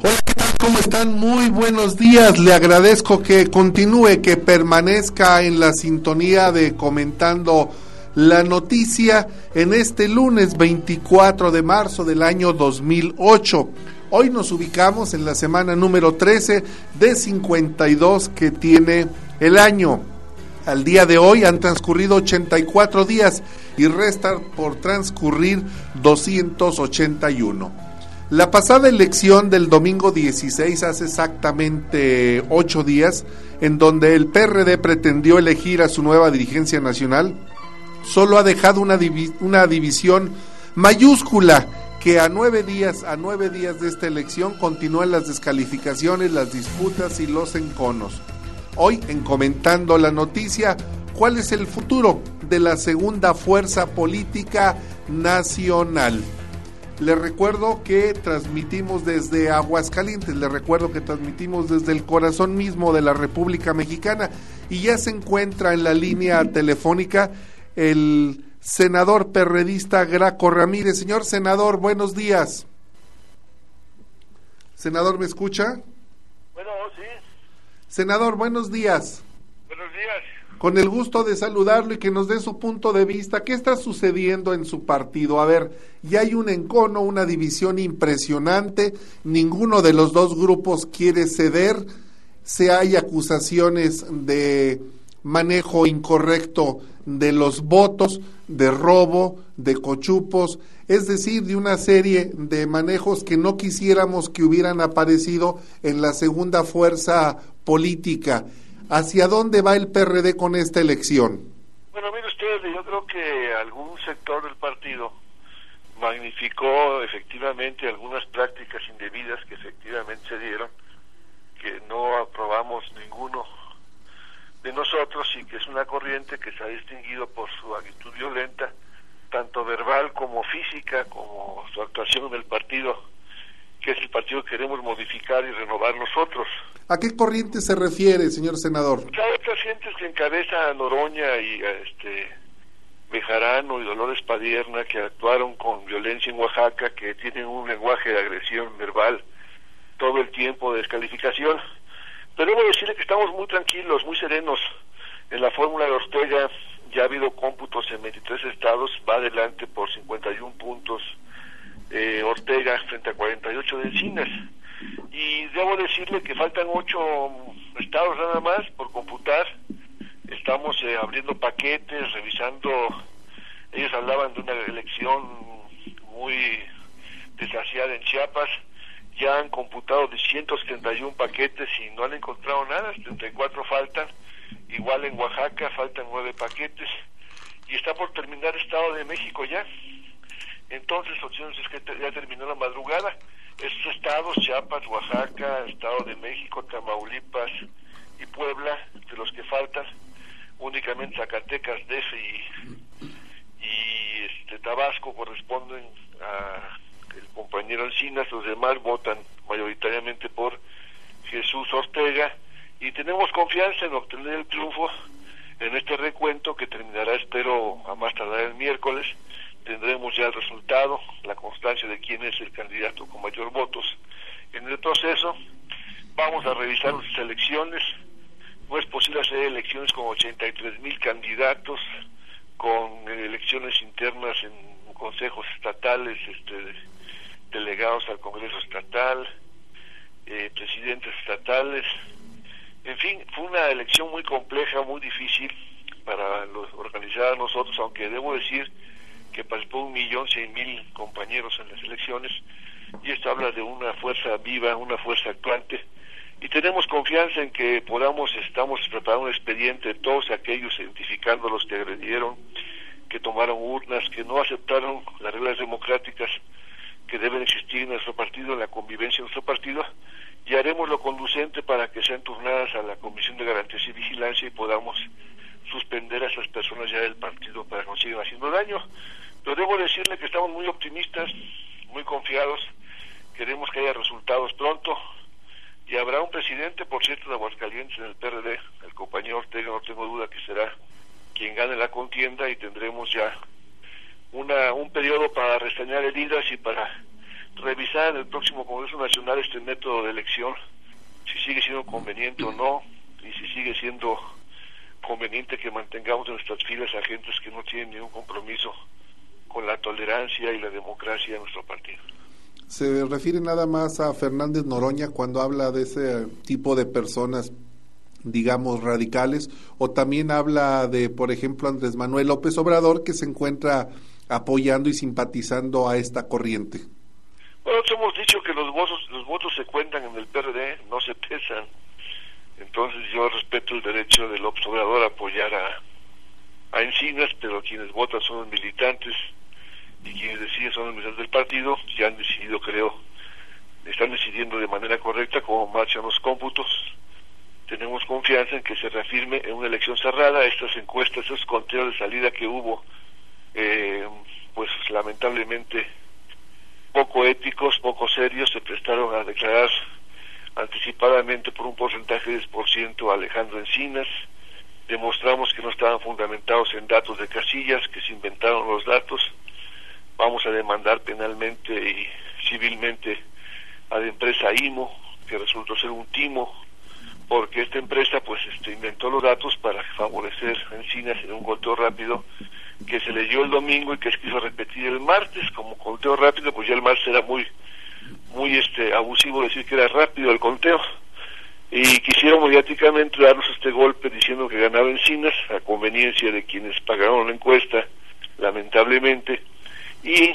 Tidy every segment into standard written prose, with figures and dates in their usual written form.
Hola, ¿qué tal? ¿Cómo están? Muy buenos días. Le agradezco que continúe, que permanezca en la sintonía de Comentando la Noticia en este lunes 24 de marzo del año 2008. Hoy nos ubicamos en la semana número 13 de 52 que tiene el año. Al día de hoy han transcurrido 84 días y restan por transcurrir 281. La pasada elección del domingo 16, hace exactamente 8 días, en donde el PRD pretendió elegir a su nueva dirigencia nacional, solo ha dejado una división mayúscula que a 9 días de esta elección continúan las descalificaciones, las disputas y los enconos. Hoy, en Comentando la Noticia, ¿cuál es el futuro de la segunda fuerza política nacional? Les recuerdo que transmitimos desde Aguascalientes, les recuerdo que transmitimos desde el corazón mismo de la República Mexicana y ya se encuentra en la línea telefónica el senador perredista Graco Ramírez. Señor senador, buenos días. Senador, ¿me escucha? Bueno, sí. Senador, buenos días. Buenos días. Con el gusto de saludarlo y que nos dé su punto de vista. ¿Qué está sucediendo en su partido? A ver, ya hay un encono, una división impresionante. Ninguno de los dos grupos quiere ceder. Hay acusaciones de manejo incorrecto de los votos, de robo, de cochupos, es decir, de una serie de manejos que no quisiéramos que hubieran aparecido en la segunda fuerza política. ¿Hacia dónde va el PRD con esta elección? Bueno, mire usted, yo creo que algún sector del partido magnificó efectivamente algunas prácticas indebidas que efectivamente se dieron, que no aprobamos ninguno de nosotros y que es una corriente que se ha distinguido por su actitud violenta, tanto verbal como física, como su actuación en el partido, que es el partido que queremos modificar y renovar nosotros. ¿A qué corriente se refiere, señor senador? Hay otras gentes que encabeza a Noroña y a Bejarano y Dolores Padierna, que actuaron con violencia en Oaxaca, que tienen un lenguaje de agresión verbal todo el tiempo, de descalificación. Pero debo decirle que estamos muy tranquilos, muy serenos. En la fórmula de Ortega ya ha habido cómputos en 23 estados, va adelante por 51 puntos Ortega frente a 48 de Encinas. Y debo decirle que faltan 8 estados nada más por computar. Estamos abriendo paquetes, revisando. Ellos hablaban de una elección muy desasiada en Chiapas. Ya han computado de 171 paquetes y no han encontrado nada, 34 faltan. Igual en Oaxaca faltan 9 paquetes. Y está por terminar Estado de México ya. Entonces, opciones es que ya terminó la madrugada. Estos estados, Chiapas, Oaxaca, Estado de México, Tamaulipas y Puebla, de los que faltan, únicamente Zacatecas, DF y Tabasco corresponden a el compañero Encinas. Los demás votan mayoritariamente por Jesús Ortega y tenemos confianza en obtener el triunfo en este recuento que terminará, espero, a más tardar el miércoles. Tendremos ya el resultado, la constancia de quién es el candidato con mayor votos. En el proceso vamos a revisar nuestras elecciones. No es posible hacer elecciones con 83,000 candidatos, con elecciones internas en consejos estatales, delegados al Congreso Estatal, presidentes estatales. En fin, fue una elección muy compleja, muy difícil para organizar a nosotros, aunque debo decir que participó 1.100.000 compañeros en las elecciones, y esto habla de una fuerza viva, una fuerza actuante, y tenemos confianza en que estamos preparando un expediente de todos aquellos, identificando a los que agredieron, que tomaron urnas, que no aceptaron las reglas democráticas que deben existir en nuestro partido, en la convivencia de nuestro partido, y haremos lo conducente para que sean turnadas a la Comisión de Garantías y Vigilancia y podamos suspender a esas personas ya del partido para que no sigan haciendo daño. Pero debo decirle que estamos muy optimistas, muy confiados, queremos que haya resultados pronto, y habrá un presidente, por cierto, de Aguascalientes en el PRD, el compañero Ortega, no tengo duda que será quien gane la contienda, y tendremos ya un periodo para restañar heridas y para revisar en el próximo Congreso Nacional este método de elección, si sigue siendo conveniente o no, y si sigue siendo conveniente que mantengamos en nuestras filas a gentes que no tienen ningún compromiso con la tolerancia y la democracia de nuestro partido. ¿Se refiere nada más a Fernández Noroña cuando habla de ese tipo de personas, digamos, radicales, o también habla de, por ejemplo, Andrés Manuel López Obrador, que se encuentra apoyando y simpatizando a esta corriente? Bueno, nosotros hemos dicho que los votos se cuentan en el PRD, no se pesan. Entonces yo respeto el derecho del López Obrador a apoyar a Encinas, pero quienes votan son los militantes, y quienes deciden son los militantes del partido, que han decidido, creo, están decidiendo de manera correcta cómo marchan los cómputos. Tenemos confianza en que se reafirme en una elección cerrada. Estas encuestas, esos conteos de salida que hubo, pues lamentablemente poco éticos, poco serios, se prestaron a declarar anticipadamente por un porcentaje de 10% a Alejandro Encinas. Demostramos que no estaban fundamentados en datos de casillas, que se inventaron los datos. Vamos a demandar penalmente y civilmente a la empresa IMO, que resultó ser un timo, porque esta empresa pues inventó los datos para favorecer a Encinas en un conteo rápido que se leyó el domingo y que se quiso repetir el martes como conteo rápido. Pues ya el martes era muy abusivo decir que era rápido el conteo, y quisieron mediáticamente darnos este golpe diciendo que ganaba Encinas a conveniencia de quienes pagaron la encuesta, lamentablemente. Y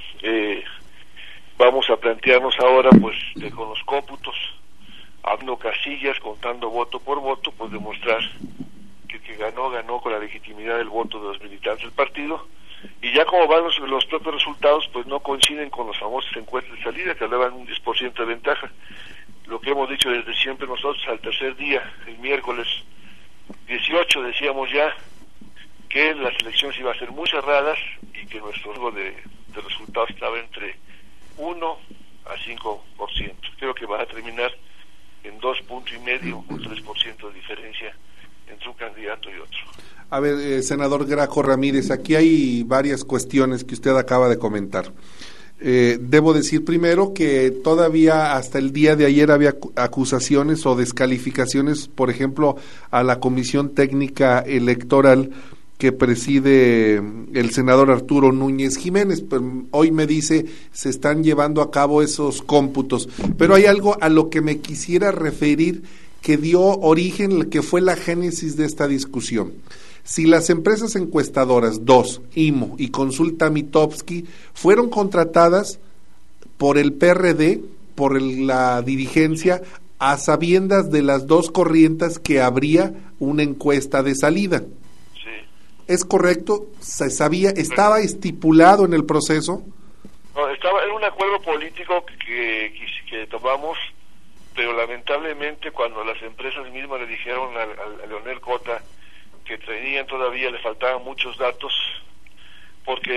vamos a plantearnos ahora, pues, con los cómputos, abriendo casillas, contando voto por voto, pues demostrar que el que ganó con la legitimidad del voto de los militantes del partido. Y ya como van los propios resultados, pues no coinciden con los famosos encuestas de salida que hablaban un 10% de ventaja. Lo que hemos dicho desde siempre nosotros, al tercer día, el miércoles 18, decíamos ya que las elecciones iban a ser muy cerradas y que nuestro rango de resultados estaba entre 1 a 5%. Creo que va a terminar en 2.5 o 3% de diferencia entre un candidato y otro. A ver, senador Graco Ramírez, aquí hay varias cuestiones que usted acaba de comentar. Debo decir primero que todavía hasta el día de ayer había acusaciones o descalificaciones, por ejemplo, a la Comisión Técnica Electoral que preside el senador Arturo Núñez Jiménez. Pero hoy me dice se están llevando a cabo esos cómputos, pero hay algo a lo que me quisiera referir que dio origen, que fue la génesis de esta discusión. Si las empresas encuestadoras, IMO y Consulta Mitofsky, fueron contratadas por el PRD, por la dirigencia, a sabiendas de las dos corrientes que habría una encuesta de salida. Sí. ¿Es correcto? ¿Se sabía? ¿Estaba estipulado en el proceso? No, era un acuerdo político que tomamos, pero lamentablemente cuando las empresas mismas le dijeron a Leonel Cota que todavía le faltaban muchos datos, porque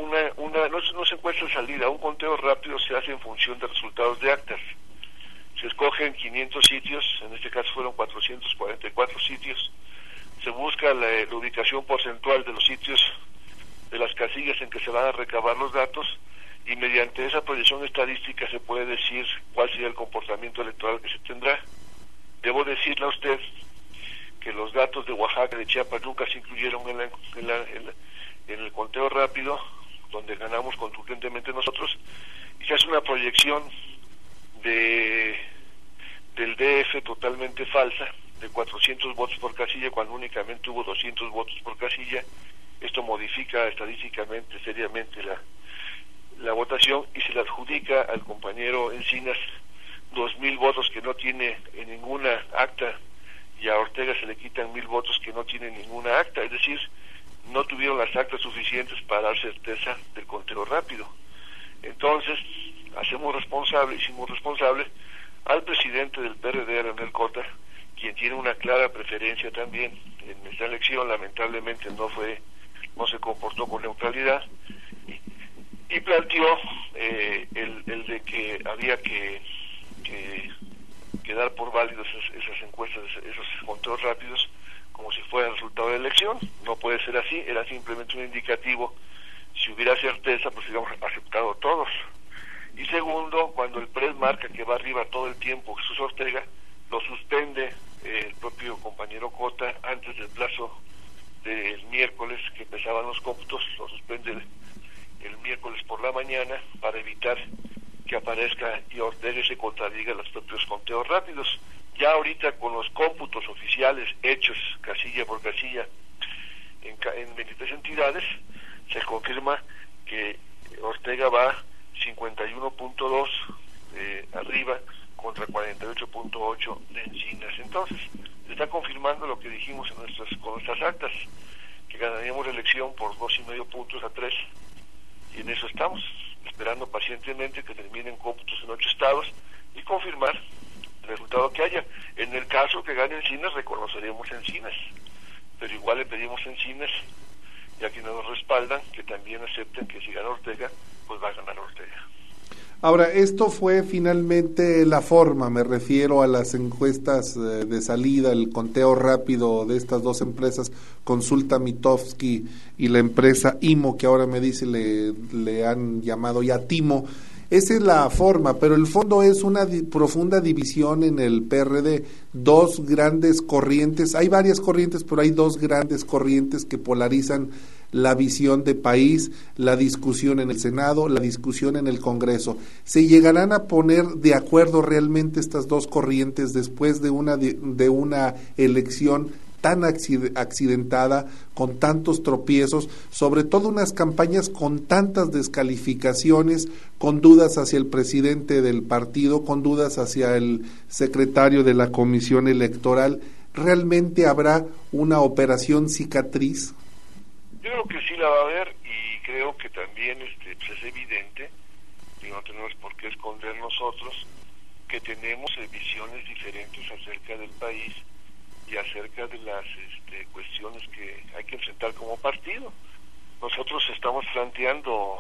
no se encuentra salida, un conteo rápido se hace en función de resultados de actas. Se escogen 500 sitios, en este caso fueron 444 sitios, se busca la ubicación porcentual de los sitios, de las casillas en que se van a recabar los datos, y mediante esa proyección estadística se puede decir cuál sería el comportamiento electoral que se tendrá. Debo decirle a usted que los datos de Oaxaca y de Chiapas nunca se incluyeron en el conteo rápido, donde ganamos contundentemente nosotros, y se hace una proyección del DF totalmente falsa, de 400 votos por casilla, cuando únicamente hubo 200 votos por casilla. Esto modifica estadísticamente, seriamente la votación, y se le adjudica al compañero Encinas 2,000 votos que no tiene en ninguna acta, y a Ortega se le quitan 1,000 votos que no tienen ninguna acta. Es decir, no tuvieron las actas suficientes para dar certeza del conteo rápido. Entonces, hicimos responsable al presidente del PRD, Leonel Cota, quien tiene una clara preferencia también en esta elección. Lamentablemente no se comportó con neutralidad, y planteó el de que había que dar por válidos esas encuestas, esos conteos rápidos, como si fuera el resultado de la elección. No puede ser así, era simplemente un indicativo. Si hubiera certeza, pues hubiéramos aceptado todos. Y segundo, cuando el PRED marca que va arriba todo el tiempo Jesús Ortega, lo suspende el propio compañero Cota antes del plazo del miércoles que empezaban los cómputos, lo suspende el miércoles por la mañana para evitar que aparezca y Ortega se contradiga los propios conteos rápidos. Ya ahorita con los cómputos oficiales hechos casilla por casilla en 23 entidades, se confirma que Ortega va 51.2 arriba contra 48.8 de Encinas. Entonces, se está confirmando lo que dijimos con nuestras actas, que ganaríamos la elección por 2.5 puntos a 3, y en eso estamos, esperando pacientemente que terminen cómputos en 8 estados y confirmar el resultado que haya. En el caso que gane Encinas, reconoceremos Encinas, pero igual le pedimos Encinas, ya que nos respaldan, que también acepten que si gana Ortega, pues va a ganar Ortega. Ahora, esto fue finalmente la forma, me refiero a las encuestas de salida, el conteo rápido de estas dos empresas, Consulta Mitofsky y la empresa IMO, que ahora me dice le han llamado ya Timo. Esa es la forma, pero el fondo es una profunda división en el PRD, dos grandes corrientes, hay varias corrientes, pero hay dos grandes corrientes que polarizan la visión de país, la discusión en el Senado, la discusión en el Congreso. ¿Se llegarán a poner de acuerdo realmente estas dos corrientes después de una elección tan accidentada, con tantos tropiezos, sobre todo unas campañas con tantas descalificaciones, con dudas hacia el presidente del partido, con dudas hacia el secretario de la comisión electoral? ¿Realmente habrá una operación cicatriz? Yo creo que sí la va a haber, y creo que también pues es evidente, y no tenemos por qué esconder nosotros, que tenemos visiones diferentes acerca del país y acerca de las cuestiones que hay que enfrentar como partido. Nosotros estamos planteando,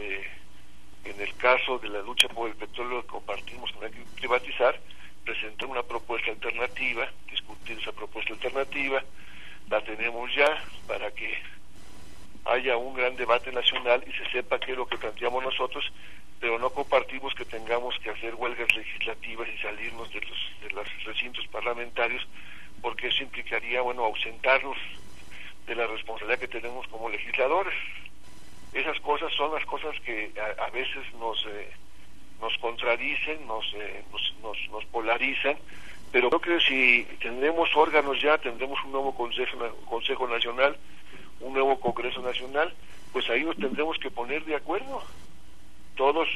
en el caso de la lucha por el petróleo que compartimos, que no hay que privatizar, presentar una propuesta alternativa, discutir esa propuesta alternativa, la tenemos ya para que haya un gran debate nacional y se sepa qué es lo que planteamos nosotros, pero no compartimos que tengamos que hacer huelgas legislativas y salirnos de los recintos parlamentarios, porque eso implicaría, ausentarnos de la responsabilidad que tenemos como legisladores. Esas cosas son las cosas que a veces nos contradicen, nos polarizan, pero creo que si tendremos órganos ya, tendremos un nuevo Consejo Nacional, un nuevo Congreso Nacional, pues ahí nos tendremos que poner de acuerdo todos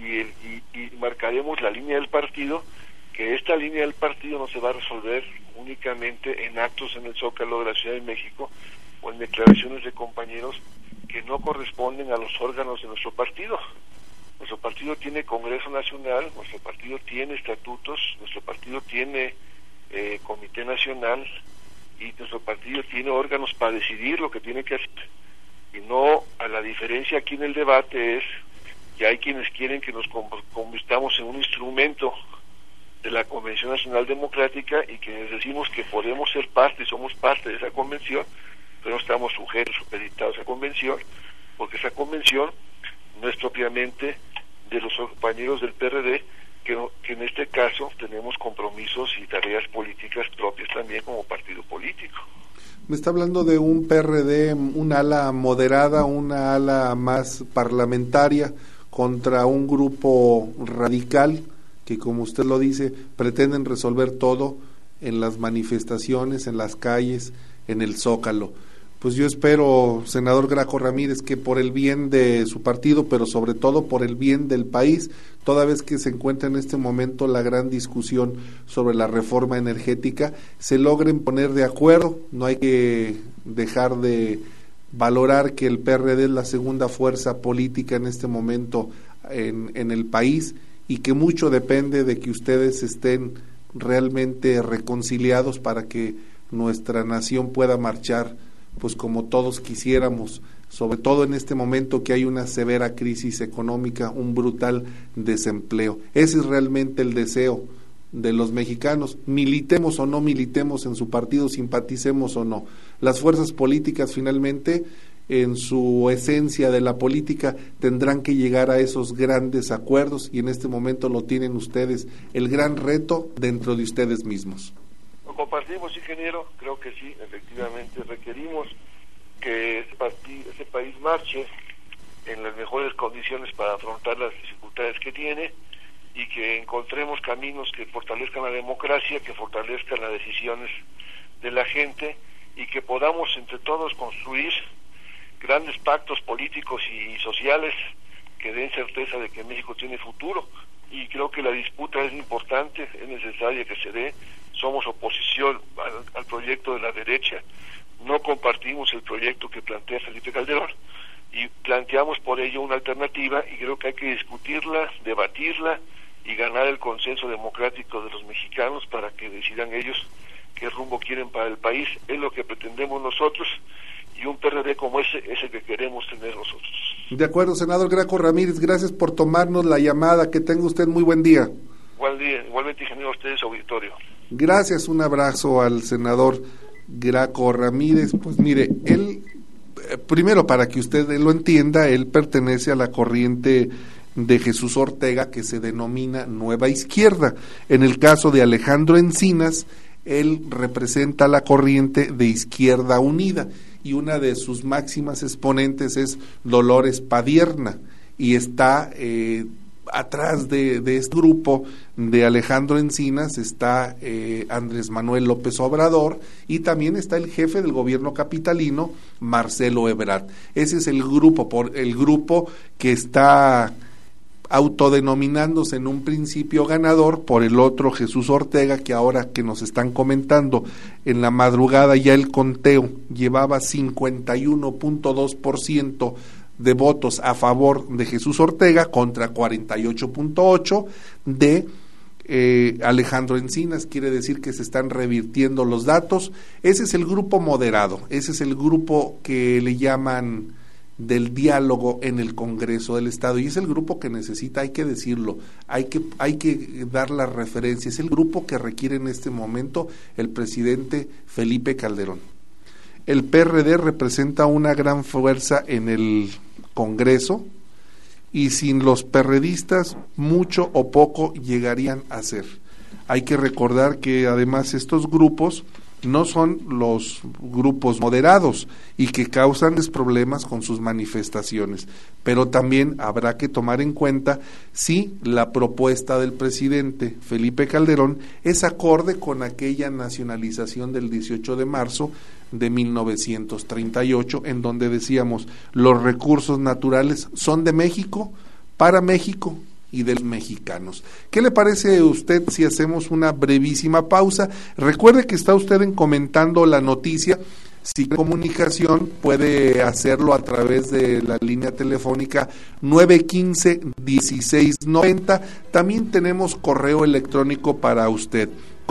y marcaremos la línea del partido, que esta línea del partido no se va a resolver únicamente en actos en el Zócalo de la Ciudad de México o en declaraciones de compañeros que no corresponden a los órganos de nuestro partido. Nuestro partido tiene Congreso Nacional, nuestro partido tiene estatutos, nuestro partido tiene Comité Nacional, y nuestro partido tiene órganos para decidir lo que tiene que hacer. Y no, a la diferencia aquí en el debate es que hay quienes quieren que nos convirtamos en un instrumento de la Convención Nacional Democrática, y que decimos que podemos ser parte y somos parte de esa convención, pero no estamos sujetos, supeditados a esa convención, porque esa convención no es propiamente de los compañeros del PRD, que en este caso tenemos compromisos y tareas políticas propias también como partido político. Me está hablando de un PRD, una ala moderada, una ala más parlamentaria, contra un grupo radical que, como usted lo dice, pretenden resolver todo en las manifestaciones, en las calles, en el Zócalo. Pues yo espero, senador Graco Ramírez, que por el bien de su partido, pero sobre todo por el bien del país, toda vez que se encuentra en este momento la gran discusión sobre la reforma energética, se logren poner de acuerdo. No hay que dejar de valorar que el PRD es la segunda fuerza política en este momento en el país, y que mucho depende de que ustedes estén realmente reconciliados para que nuestra nación pueda marchar pues como todos quisiéramos, sobre todo en este momento que hay una severa crisis económica, un brutal desempleo. Ese es realmente el deseo de los mexicanos, militemos o no militemos en su partido, simpaticemos o no. Las fuerzas políticas finalmente en su esencia de la política, tendrán que llegar a esos grandes acuerdos y en este momento lo tienen ustedes, el gran reto dentro de ustedes mismos. Lo compartimos, ingeniero, creo que sí, efectivamente requerimos que ese país marche en las mejores condiciones para afrontar las dificultades que tiene y que encontremos caminos que fortalezcan la democracia, que fortalezcan las decisiones de la gente y que podamos entre todos construir grandes pactos políticos y sociales que den certeza de que México tiene futuro. Y creo que la disputa es importante, es necesaria que se dé. Somos oposición al proyecto de la derecha, no compartimos el proyecto que plantea Felipe Calderón y planteamos por ello una alternativa y creo que hay que discutirla, debatirla y ganar el consenso democrático de los mexicanos para que decidan ellos qué rumbo quieren para el país. Es lo que pretendemos nosotros y un PRD como ese es el que queremos tener nosotros. De acuerdo, senador Graco Ramírez, gracias por tomarnos la llamada, que tenga usted muy buen día. Buen día, igualmente ingeniero, a ustedes, auditorio. Gracias, un abrazo al senador Graco Ramírez. Pues mire, él, primero para que usted lo entienda, él pertenece a la corriente de Jesús Ortega que se denomina Nueva Izquierda. En el caso de Alejandro Encinas, él representa la corriente de Izquierda Unida y una de sus máximas exponentes es Dolores Padierna y está atrás de este grupo de Alejandro Encinas está Andrés Manuel López Obrador y también está el jefe del gobierno capitalino, Marcelo Ebrard. Ese es el grupo que está autodenominándose en un principio ganador, por el otro Jesús Ortega, que ahora que nos están comentando en la madrugada ya el conteo llevaba 51.2% de votos a favor de Jesús Ortega contra 48.8% de Alejandro Encinas. Quiere decir que se están revirtiendo los datos. Ese es el grupo moderado, ese es el grupo que le llaman del diálogo en el Congreso del Estado y es el grupo que necesita, hay que decirlo, hay que dar la referencia, es el grupo que requiere en este momento el presidente Felipe Calderón. El PRD representa una gran fuerza en el Congreso y sin los perredistas mucho o poco llegarían a ser. Hay que recordar que además estos grupos no son los grupos moderados y que causan problemas con sus manifestaciones, pero también habrá que tomar en cuenta si la propuesta del presidente Felipe Calderón es acorde con aquella nacionalización del 18 de marzo de 1938, en donde decíamos los recursos naturales son de México, para México y de los mexicanos. ¿Qué le parece a usted si hacemos una brevísima pausa? Recuerde que está usted comentando la noticia. Si quiere comunicación puede hacerlo a través de la línea telefónica 915-1690. También tenemos correo electrónico para usted,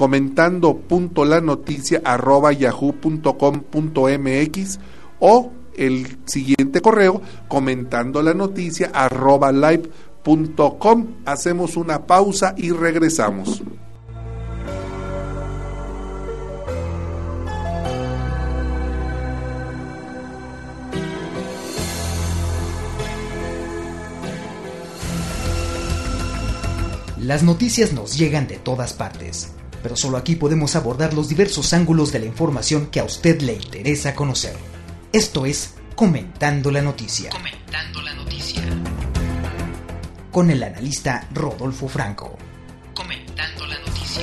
comentando.lanoticia@yahoo.com.mx o el siguiente correo, comentandolanoticia@live.com. Hacemos una pausa y regresamos. Las noticias nos llegan de todas partes, pero solo aquí podemos abordar los diversos ángulos de la información que a usted le interesa conocer. Esto es Comentando la Noticia. Comentando la Noticia. Con el analista Rodolfo Franco. Comentando la Noticia.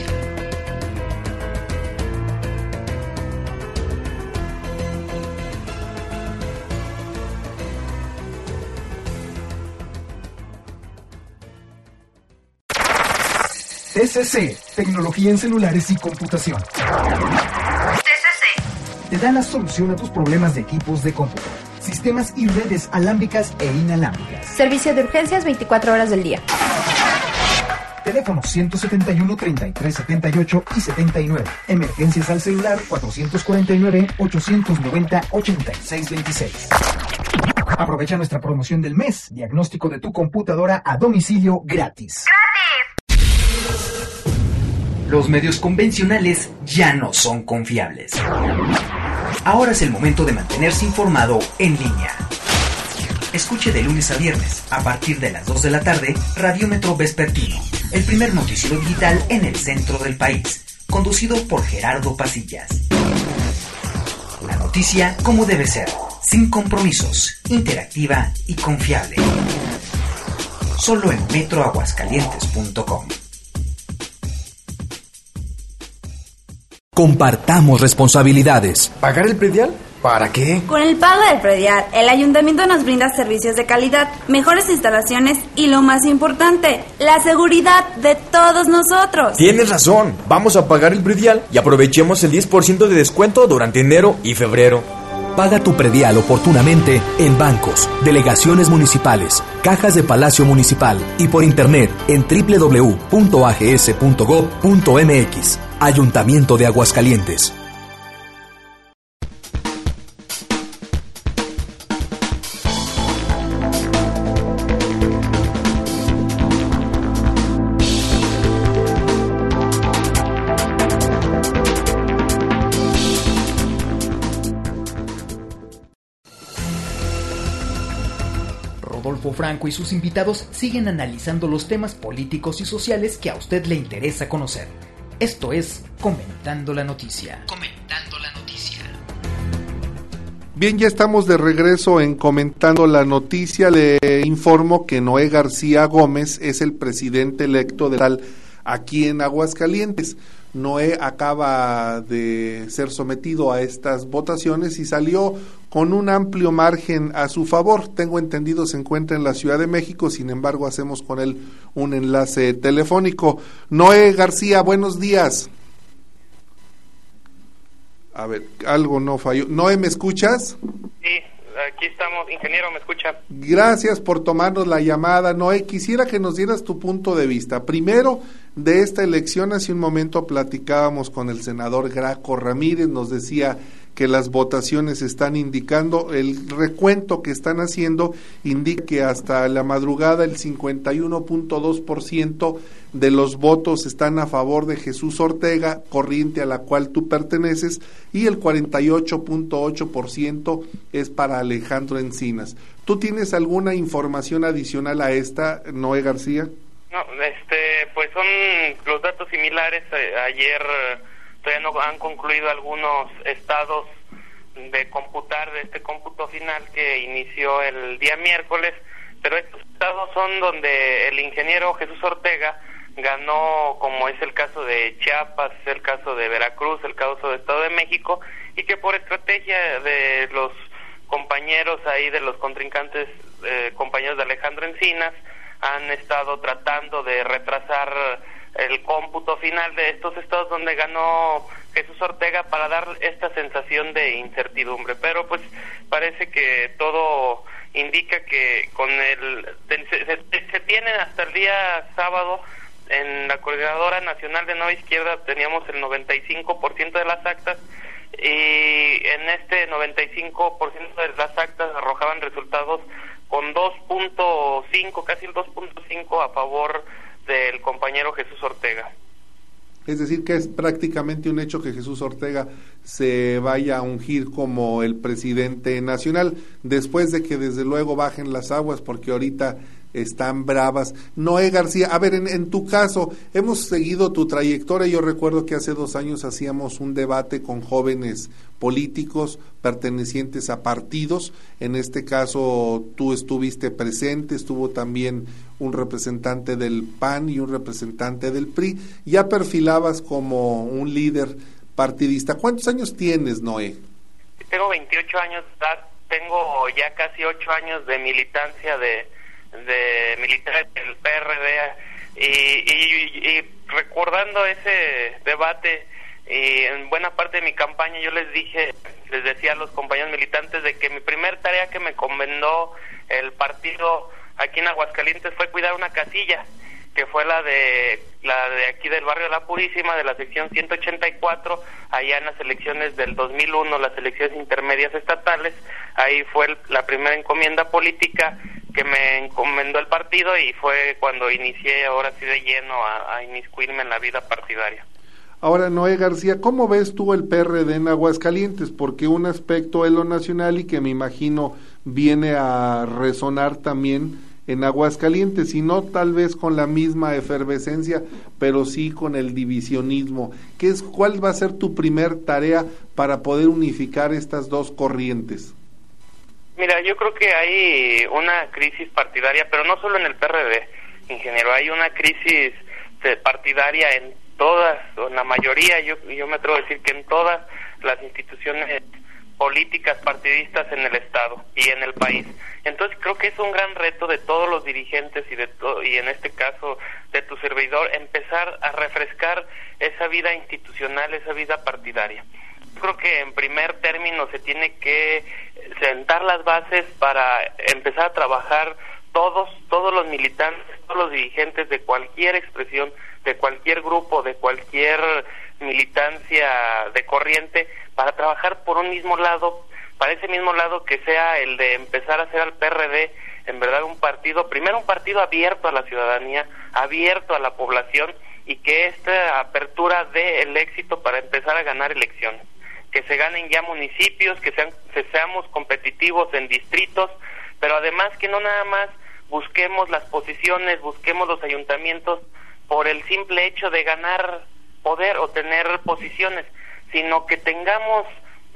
TCC, Tecnología en Celulares y Computación. TCC Te da la solución a tus problemas de equipos de cómputo, sistemas y redes alámbricas e inalámbricas. Servicio de urgencias 24 horas del día. Teléfono 171-3378 y 79. Emergencias al celular 449-890-8626. Aprovecha nuestra promoción del mes. Diagnóstico de tu computadora a domicilio gratis. Los medios convencionales ya no son confiables. Ahora es el momento de mantenerse informado en línea. Escuche de lunes a viernes, a partir de las 2 de la tarde, Radiómetro Vespertino, el primer noticiero digital en el centro del país, conducido por Gerardo Pasillas. La noticia como debe ser, sin compromisos, interactiva y confiable. Solo en metroaguascalientes.com. Compartamos responsabilidades. ¿Pagar el predial? ¿Para qué? Con el pago del predial, el ayuntamiento nos brinda servicios de calidad, mejores instalaciones y lo más importante, la seguridad de todos nosotros. Tienes razón. Vamos a pagar el predial y aprovechemos el 10% de descuento durante enero y febrero. Paga tu predial oportunamente en bancos, delegaciones municipales, cajas de Palacio Municipal y por internet en www.ags.gov.mx. Ayuntamiento de Aguascalientes. Rodolfo Franco y sus invitados siguen analizando los temas políticos y sociales que a usted le interesa conocer. Esto es Comentando la Noticia. Comentando la Noticia. Bien, ya estamos de regreso en Comentando la Noticia. Le informo que Noé García Gómez es el presidente electo de tal aquí en Aguascalientes. Noé acaba de ser sometido a estas votaciones y salió con un amplio margen a su favor. Tengo entendido se encuentra en la Ciudad de México, sin embargo hacemos con él un enlace telefónico. Noé García, buenos días. A ver, algo no falló. Noé, ¿me escuchas? Sí, aquí estamos. Ingeniero, ¿me escucha? Gracias por tomarnos la llamada. Noé, quisiera que nos dieras tu punto de vista. Primero, de esta elección, hace un momento platicábamos con el senador Graco Ramírez, nos decía que las votaciones están indicando, el recuento que están haciendo indica que hasta la madrugada el 51.2% de los votos están a favor de Jesús Ortega, corriente a la cual tú perteneces, y el 48.8% es para Alejandro Encinas. ¿Tú tienes alguna información adicional a esta, Noé García? No, pues son los datos similares. Ayer todavía no han concluido algunos estados de computar de este cómputo final que inició el día miércoles, pero estos estados son donde el ingeniero Jesús Ortega ganó, como es el caso de Chiapas, el caso de Veracruz, el caso de Estado de México, y que por estrategia de los compañeros ahí, de los contrincantes, compañeros de Alejandro Encinas, han estado tratando de retrasar el cómputo final de estos estados donde ganó Jesús Ortega para dar esta sensación de incertidumbre, pero pues parece que todo indica que con se tiene hasta el día sábado en la Coordinadora Nacional de Nueva Izquierda teníamos el 95% de las actas, y en este 95% de las actas arrojaban resultados con 2.5, casi el 2.5 a favor del compañero Jesús Ortega. Es decir, que es prácticamente un hecho que Jesús Ortega se vaya a ungir como el presidente nacional, después de que desde luego bajen las aguas, porque ahorita están bravas. Noé García, a ver, en tu caso, hemos seguido tu trayectoria. Yo recuerdo que hace 2 años hacíamos un debate con jóvenes políticos pertenecientes a partidos. En este caso, tú estuviste presente, estuvo también un representante del PAN y un representante del PRI. Ya perfilabas como un líder partidista. ¿Cuántos años tienes, Noé? Tengo 28 años de edad, tengo ya casi 8 años de militancia de militares del PRD, y recordando ese debate, y en buena parte de mi campaña yo les decía a los compañeros militantes de que mi primer tarea que me encomendó el partido aquí en Aguascalientes fue cuidar una casilla, que fue la de aquí del barrio La Purísima, de la sección 184, allá en las elecciones del 2001, las elecciones intermedias estatales. Ahí fue la primera encomienda política que me encomendó el partido, y fue cuando inicié ahora sí de lleno a inmiscuirme en la vida partidaria. Ahora, Noé García, ¿cómo ves tú el PRD en Aguascalientes? Porque un aspecto es lo nacional y que me imagino viene a resonar también en Aguascalientes, y no tal vez con la misma efervescencia, pero sí con el divisionismo. ¿Cuál va a ser tu primer tarea para poder unificar estas dos corrientes? Mira, yo creo que hay una crisis partidaria, pero no solo en el PRD, ingeniero, hay una crisis partidaria en todas, o en la mayoría, yo me atrevo a decir que en todas las instituciones políticas partidistas en el Estado y en el país. Entonces creo que es un gran reto de todos los dirigentes y en este caso de tu servidor, empezar a refrescar esa vida institucional, esa vida partidaria. Creo que en primer término se tiene que sentar las bases para empezar a trabajar todos los militantes, todos los dirigentes de cualquier expresión, de cualquier grupo, de cualquier militancia de corriente, para trabajar por un mismo lado, para ese mismo lado que sea el de empezar a hacer al PRD en verdad un partido, primero un partido abierto a la ciudadanía, abierto a la población, y que esta apertura dé el éxito para empezar a ganar elecciones, que se ganen ya municipios, que seamos competitivos en distritos, pero además que no nada más busquemos las posiciones, busquemos los ayuntamientos por el simple hecho de ganar poder o tener posiciones, sino que tengamos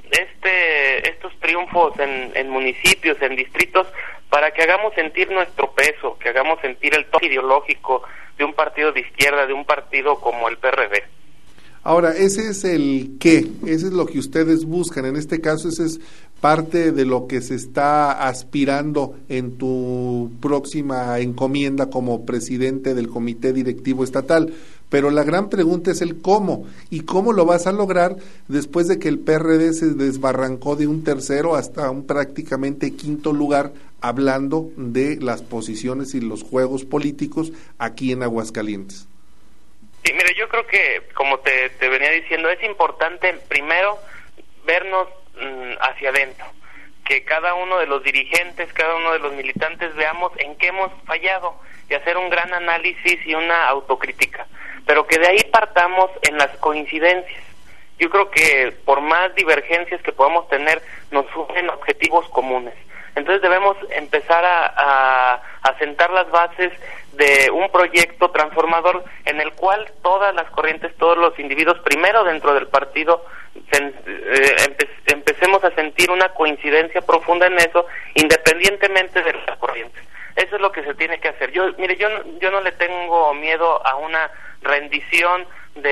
estos triunfos en municipios, en distritos, para que hagamos sentir nuestro peso, que hagamos sentir el toque ideológico de un partido de izquierda, de un partido como el PRD. Ahora, ese es el qué, ese es lo que ustedes buscan, en este caso ese es parte de lo que se está aspirando en tu próxima encomienda como presidente del Comité Directivo Estatal, pero la gran pregunta es el cómo, y cómo lo vas a lograr después de que el PRD se desbarrancó de un tercero hasta un prácticamente quinto lugar, hablando de las posiciones y los juegos políticos aquí en Aguascalientes. Sí, mire, yo creo que, como te venía diciendo, es importante primero vernos hacia adentro, que cada uno de los dirigentes, cada uno de los militantes veamos en qué hemos fallado y hacer un gran análisis y una autocrítica, pero que de ahí partamos en las coincidencias. Yo creo que por más divergencias que podamos tener, nos unen objetivos comunes. Entonces debemos empezar a sentar las bases de un proyecto transformador en el cual todas las corrientes, todos los individuos, primero dentro del partido, empecemos a sentir una coincidencia profunda en eso, independientemente de las corrientes. Eso es lo que se tiene que hacer. Yo no le tengo miedo a una rendición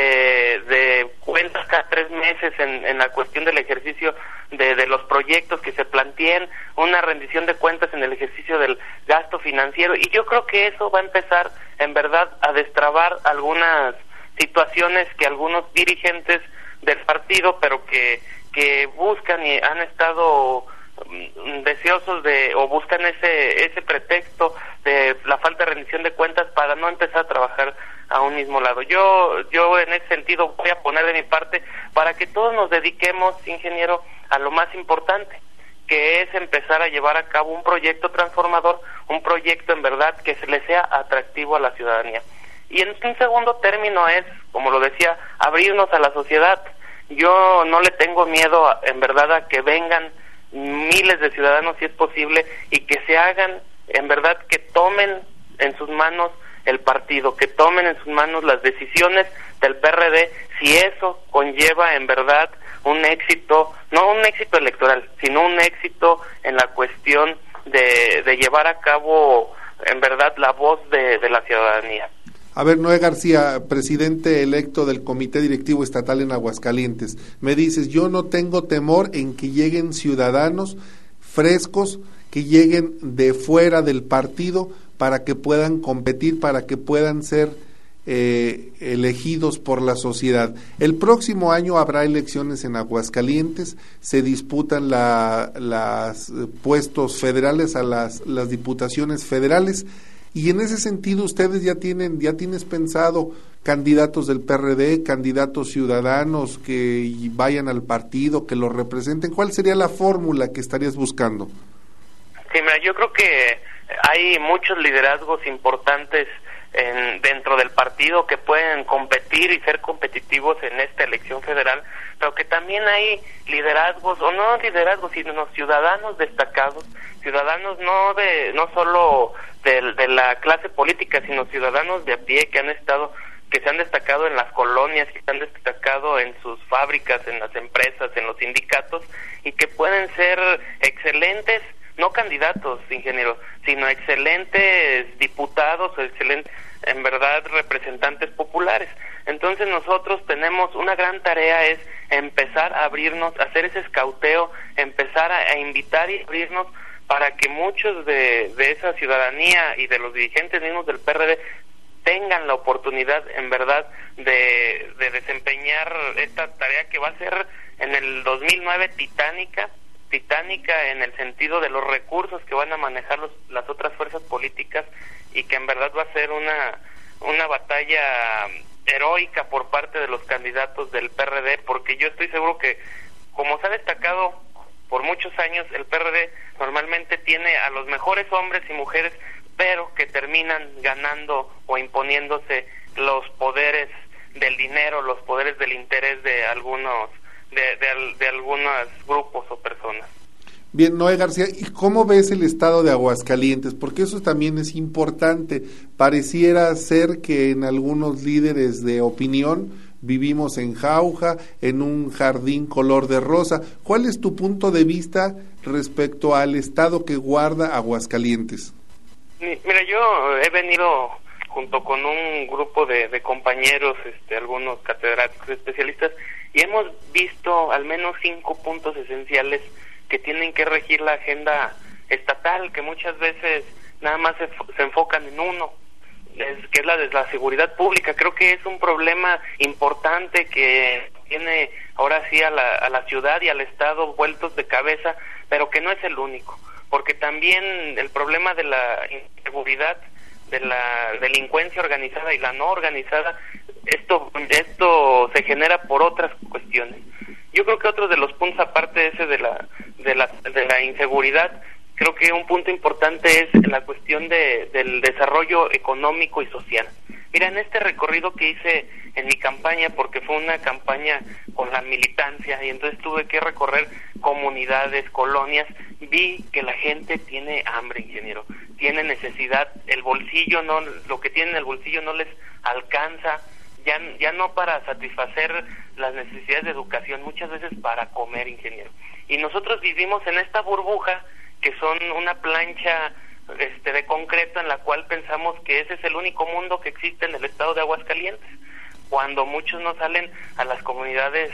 de cuentas cada 3 meses en la cuestión del ejercicio de los proyectos que se planteen, una rendición de cuentas en el ejercicio del gasto financiero, y yo creo que eso va a empezar en verdad a destrabar algunas situaciones que algunos dirigentes del partido, pero que buscan y han estado deseosos o buscan ese pretexto de la falta de rendición de cuentas para no empezar a trabajar a un mismo lado. Yo en ese sentido voy a poner de mi parte para que todos nos dediquemos, ingeniero, a lo más importante, que es empezar a llevar a cabo un proyecto transformador, un proyecto en verdad que se le sea atractivo a la ciudadanía. Y en un segundo término es, como lo decía, abrirnos a la sociedad. Yo no le tengo miedo en verdad a que vengan miles de ciudadanos, si es posible, y que se hagan, en verdad, que tomen en sus manos el partido, que tomen en sus manos las decisiones del PRD, si eso conlleva en verdad un éxito, no un éxito electoral, sino un éxito en la cuestión de llevar a cabo en verdad la voz de la ciudadanía. A ver, Noé García, presidente electo del Comité Directivo Estatal en Aguascalientes, me dices, yo no tengo temor en que lleguen ciudadanos frescos, que lleguen de fuera del partido para que puedan competir, para que puedan ser elegidos por la sociedad. El próximo año habrá elecciones en Aguascalientes, se disputan los puestos federales a las diputaciones federales, y en ese sentido ustedes ya tienes pensado candidatos del PRD, candidatos ciudadanos que vayan al partido, que los representen. ¿Cuál sería la fórmula que estarías buscando? Sí, mira, yo creo que hay muchos liderazgos importantes dentro del partido que pueden competir y ser competitivos en esta elección federal, pero que también hay liderazgos, o no liderazgos, sino ciudadanos destacados, ciudadanos no solo de la clase política, sino ciudadanos de a pie que se han destacado en las colonias, que se han destacado en sus fábricas, en las empresas, en los sindicatos, y que pueden ser excelentes, no candidatos, ingeniero, sino excelentes diputados o excelentes, en verdad, representantes populares. Entonces nosotros tenemos una gran tarea, es empezar a abrirnos, hacer ese escauteo, empezar a invitar y abrirnos para que muchos de esa ciudadanía y de los dirigentes mismos del PRD tengan la oportunidad, en verdad, de desempeñar esta tarea que va a ser en el 2009 titánica en el sentido de los recursos que van a manejar las otras fuerzas políticas, y que en verdad va a ser una batalla heroica por parte de los candidatos del PRD, porque yo estoy seguro que, como se ha destacado por muchos años, el PRD normalmente tiene a los mejores hombres y mujeres, pero que terminan ganando o imponiéndose los poderes del dinero, los poderes del interés de algunos grupos o personas. Bien, Noé García, ¿y cómo ves el estado de Aguascalientes? Porque eso también es importante. Pareciera ser que en algunos líderes de opinión vivimos en jauja, en un jardín color de rosa. ¿Cuál es tu punto de vista respecto al estado que guarda Aguascalientes? Mira, yo he venido junto con un grupo de compañeros, algunos catedráticos especialistas, y hemos visto al menos 5 puntos esenciales que tienen que regir la agenda estatal, que muchas veces nada más se enfocan en uno, que es la de la seguridad pública. Creo que es un problema importante que tiene ahora sí a la ciudad y al estado vueltos de cabeza, pero que no es el único, porque también el problema de la inseguridad, de la delincuencia organizada y la no organizada, esto se genera por otras cuestiones. Yo creo que otro de los puntos, aparte de ese de la inseguridad, creo que un punto importante es la cuestión del desarrollo económico y social. Mira, en este recorrido que hice en mi campaña, porque fue una campaña con la militancia, y entonces tuve que recorrer comunidades, colonias, vi que la gente tiene hambre, ingeniero, tiene necesidad, lo que tienen en el bolsillo no les alcanza, ya no para satisfacer las necesidades de educación, muchas veces para comer, ingeniero. Y nosotros vivimos en esta burbuja que son una plancha de concreto en la cual pensamos que ese es el único mundo que existe en el estado de Aguascalientes, cuando muchos no salen a las comunidades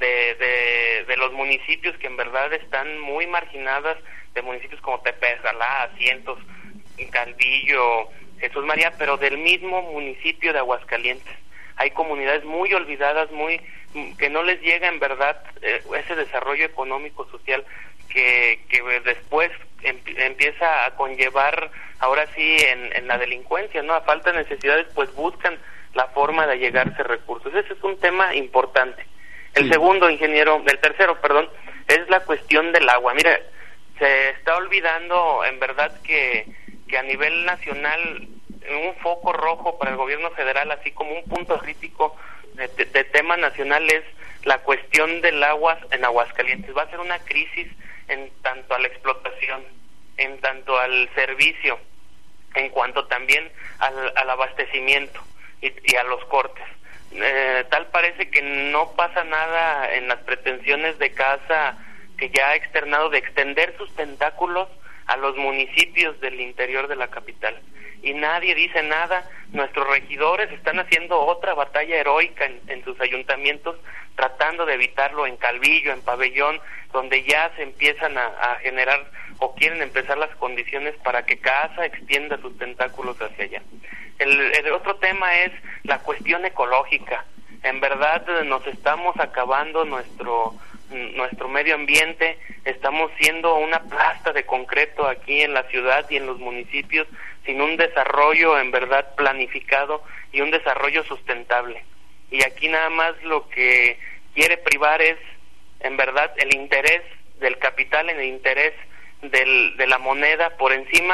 de los municipios que en verdad están muy marginadas, de municipios como Tepesalá, Cientos, Calvillo, Jesús María, pero del mismo municipio de Aguascalientes. Hay comunidades muy olvidadas, que no les llega en verdad ese desarrollo económico, social, que después empieza a conllevar ahora sí en la delincuencia, ¿no? A falta de necesidades, pues buscan la forma de llegarse recursos. Ese es un tema importante. El tercero, es la cuestión del agua. Mira, se está olvidando en verdad que a nivel nacional un foco rojo para el gobierno federal, así como un punto crítico de tema nacional, es la cuestión del agua en Aguascalientes. Va a ser una crisis en tanto a la explotación, en tanto al servicio, en cuanto también al abastecimiento y a los cortes. Tal parece que no pasa nada en las pretensiones de Casa, que ya ha externado, de extender sus tentáculos a los municipios del interior de la capital. Y nadie dice nada. Nuestros regidores están haciendo otra batalla heroica en sus ayuntamientos, tratando de evitarlo en Calvillo, en Pabellón, donde ya se empiezan a generar o quieren empezar las condiciones para que Casa extienda sus tentáculos hacia allá. El otro tema es la cuestión ecológica. En verdad nos estamos acabando nuestro medio ambiente, estamos siendo una plasta de concreto aquí en la ciudad y en los municipios, sin un desarrollo en verdad planificado y un desarrollo sustentable. Y aquí nada más lo que quiere privar es en verdad el interés del capital, el interés de la moneda por encima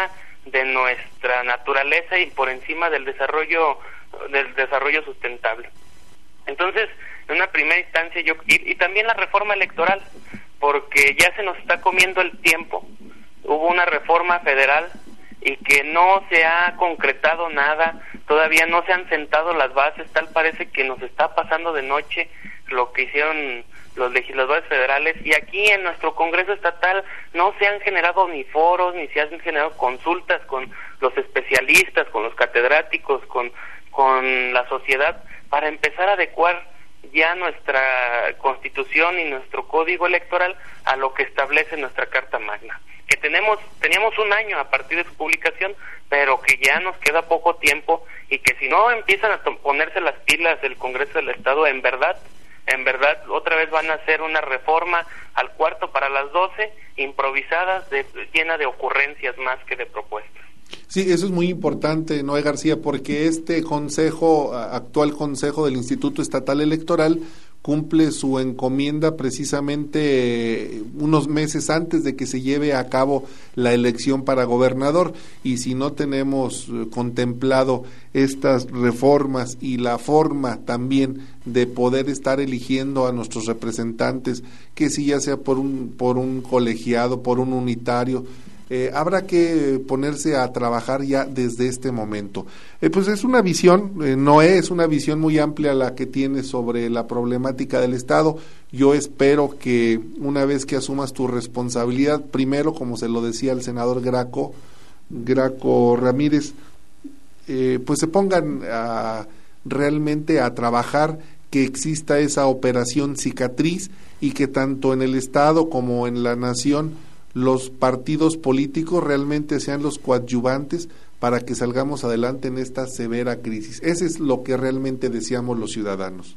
de nuestra naturaleza y por encima del desarrollo sustentable. Entonces, en una primera instancia y también la reforma electoral, porque ya se nos está comiendo el tiempo. Hubo una reforma federal y que no se ha concretado nada, todavía no se han sentado las bases, tal parece que nos está pasando de noche lo que hicieron los legisladores federales, y aquí en nuestro Congreso Estatal no se han generado ni foros, ni se han generado consultas con los especialistas, con los catedráticos, con la sociedad, para empezar a adecuar ya nuestra Constitución y nuestro Código Electoral a lo que establece nuestra Carta Magna, que teníamos un año a partir de su publicación, pero que ya nos queda poco tiempo, y que si no empiezan a ponerse las pilas del Congreso del Estado, en verdad, otra vez van a hacer una reforma al cuarto para las 12, improvisadas, llena de ocurrencias más que de propuestas. Sí, eso es muy importante, Noé García, porque este actual consejo del Instituto Estatal Electoral cumple su encomienda precisamente unos meses antes de que se lleve a cabo la elección para gobernador, y si no tenemos contemplado estas reformas y la forma también de poder estar eligiendo a nuestros representantes, que si ya sea por un colegiado, por un unitario, habrá que ponerse a trabajar ya desde este momento. Pues es una visión, Noé, es una visión muy amplia la que tienes sobre la problemática del Estado. Yo espero que una vez que asumas tu responsabilidad, primero, como se lo decía el senador Graco Ramírez, pues se pongan realmente a trabajar, que exista esa operación cicatriz, y que tanto en el Estado como en la Nación los partidos políticos realmente sean los coadyuvantes para que salgamos adelante en esta severa crisis. Ese es lo que realmente deseamos los ciudadanos.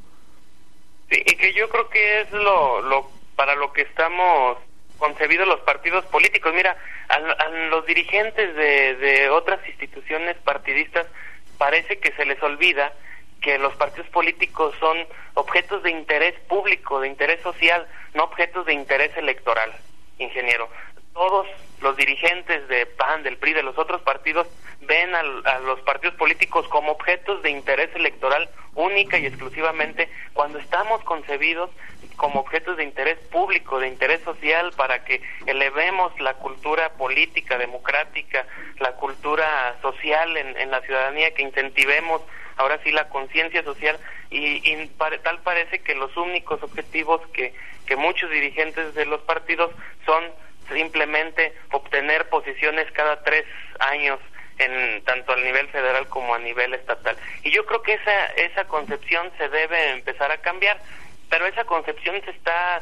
Sí, y que yo creo que es lo para lo que estamos concebidos los partidos políticos. Mira, a los dirigentes de otras instituciones partidistas parece que se les olvida que los partidos políticos son objetos de interés público, de interés social, no objetos de interés electoral, ingeniero. Todos los dirigentes de PAN, del PRI, de los otros partidos, ven a los partidos políticos como objetos de interés electoral única y exclusivamente, cuando estamos concebidos como objetos de interés público, de interés social, para que elevemos la cultura política, democrática, la cultura social en la ciudadanía, que incentivemos ahora sí la conciencia social, y tal parece que los únicos objetivos que muchos dirigentes de los partidos son simplemente obtener posiciones cada 3 años, tanto al nivel federal como a nivel estatal. Y yo creo que esa concepción se debe empezar a cambiar, pero esa concepción se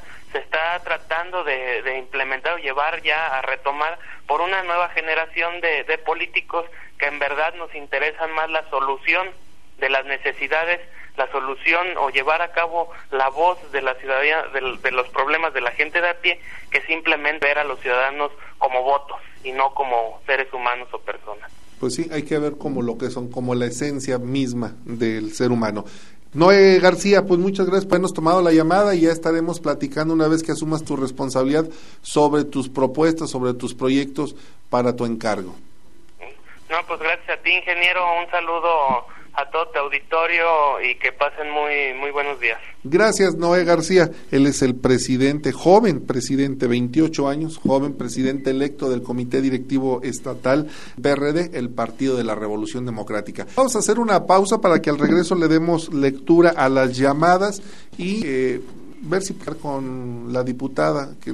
está tratando de implementar o llevar ya a retomar por una nueva generación de políticos que en verdad nos interesan más la solución de las necesidades, la solución o llevar a cabo la voz de la ciudadanía, de los problemas de la gente de a pie, que simplemente ver a los ciudadanos como votos y no como seres humanos o personas. Pues sí, hay que ver como lo que son, como la esencia misma del ser humano. Noé García, pues muchas gracias por habernos tomado la llamada, y ya estaremos platicando una vez que asumas tu responsabilidad sobre tus propuestas, sobre tus proyectos para tu encargo. No, pues gracias a ti, ingeniero, un saludo a todo tu auditorio y que pasen muy buenos días. Gracias, Noé García. Él es el presidente, joven presidente, 28 años, joven presidente electo del Comité Directivo Estatal PRD, el Partido de la Revolución Democrática. Vamos a hacer una pausa para que al regreso le demos lectura a las llamadas y ver si con la diputada, que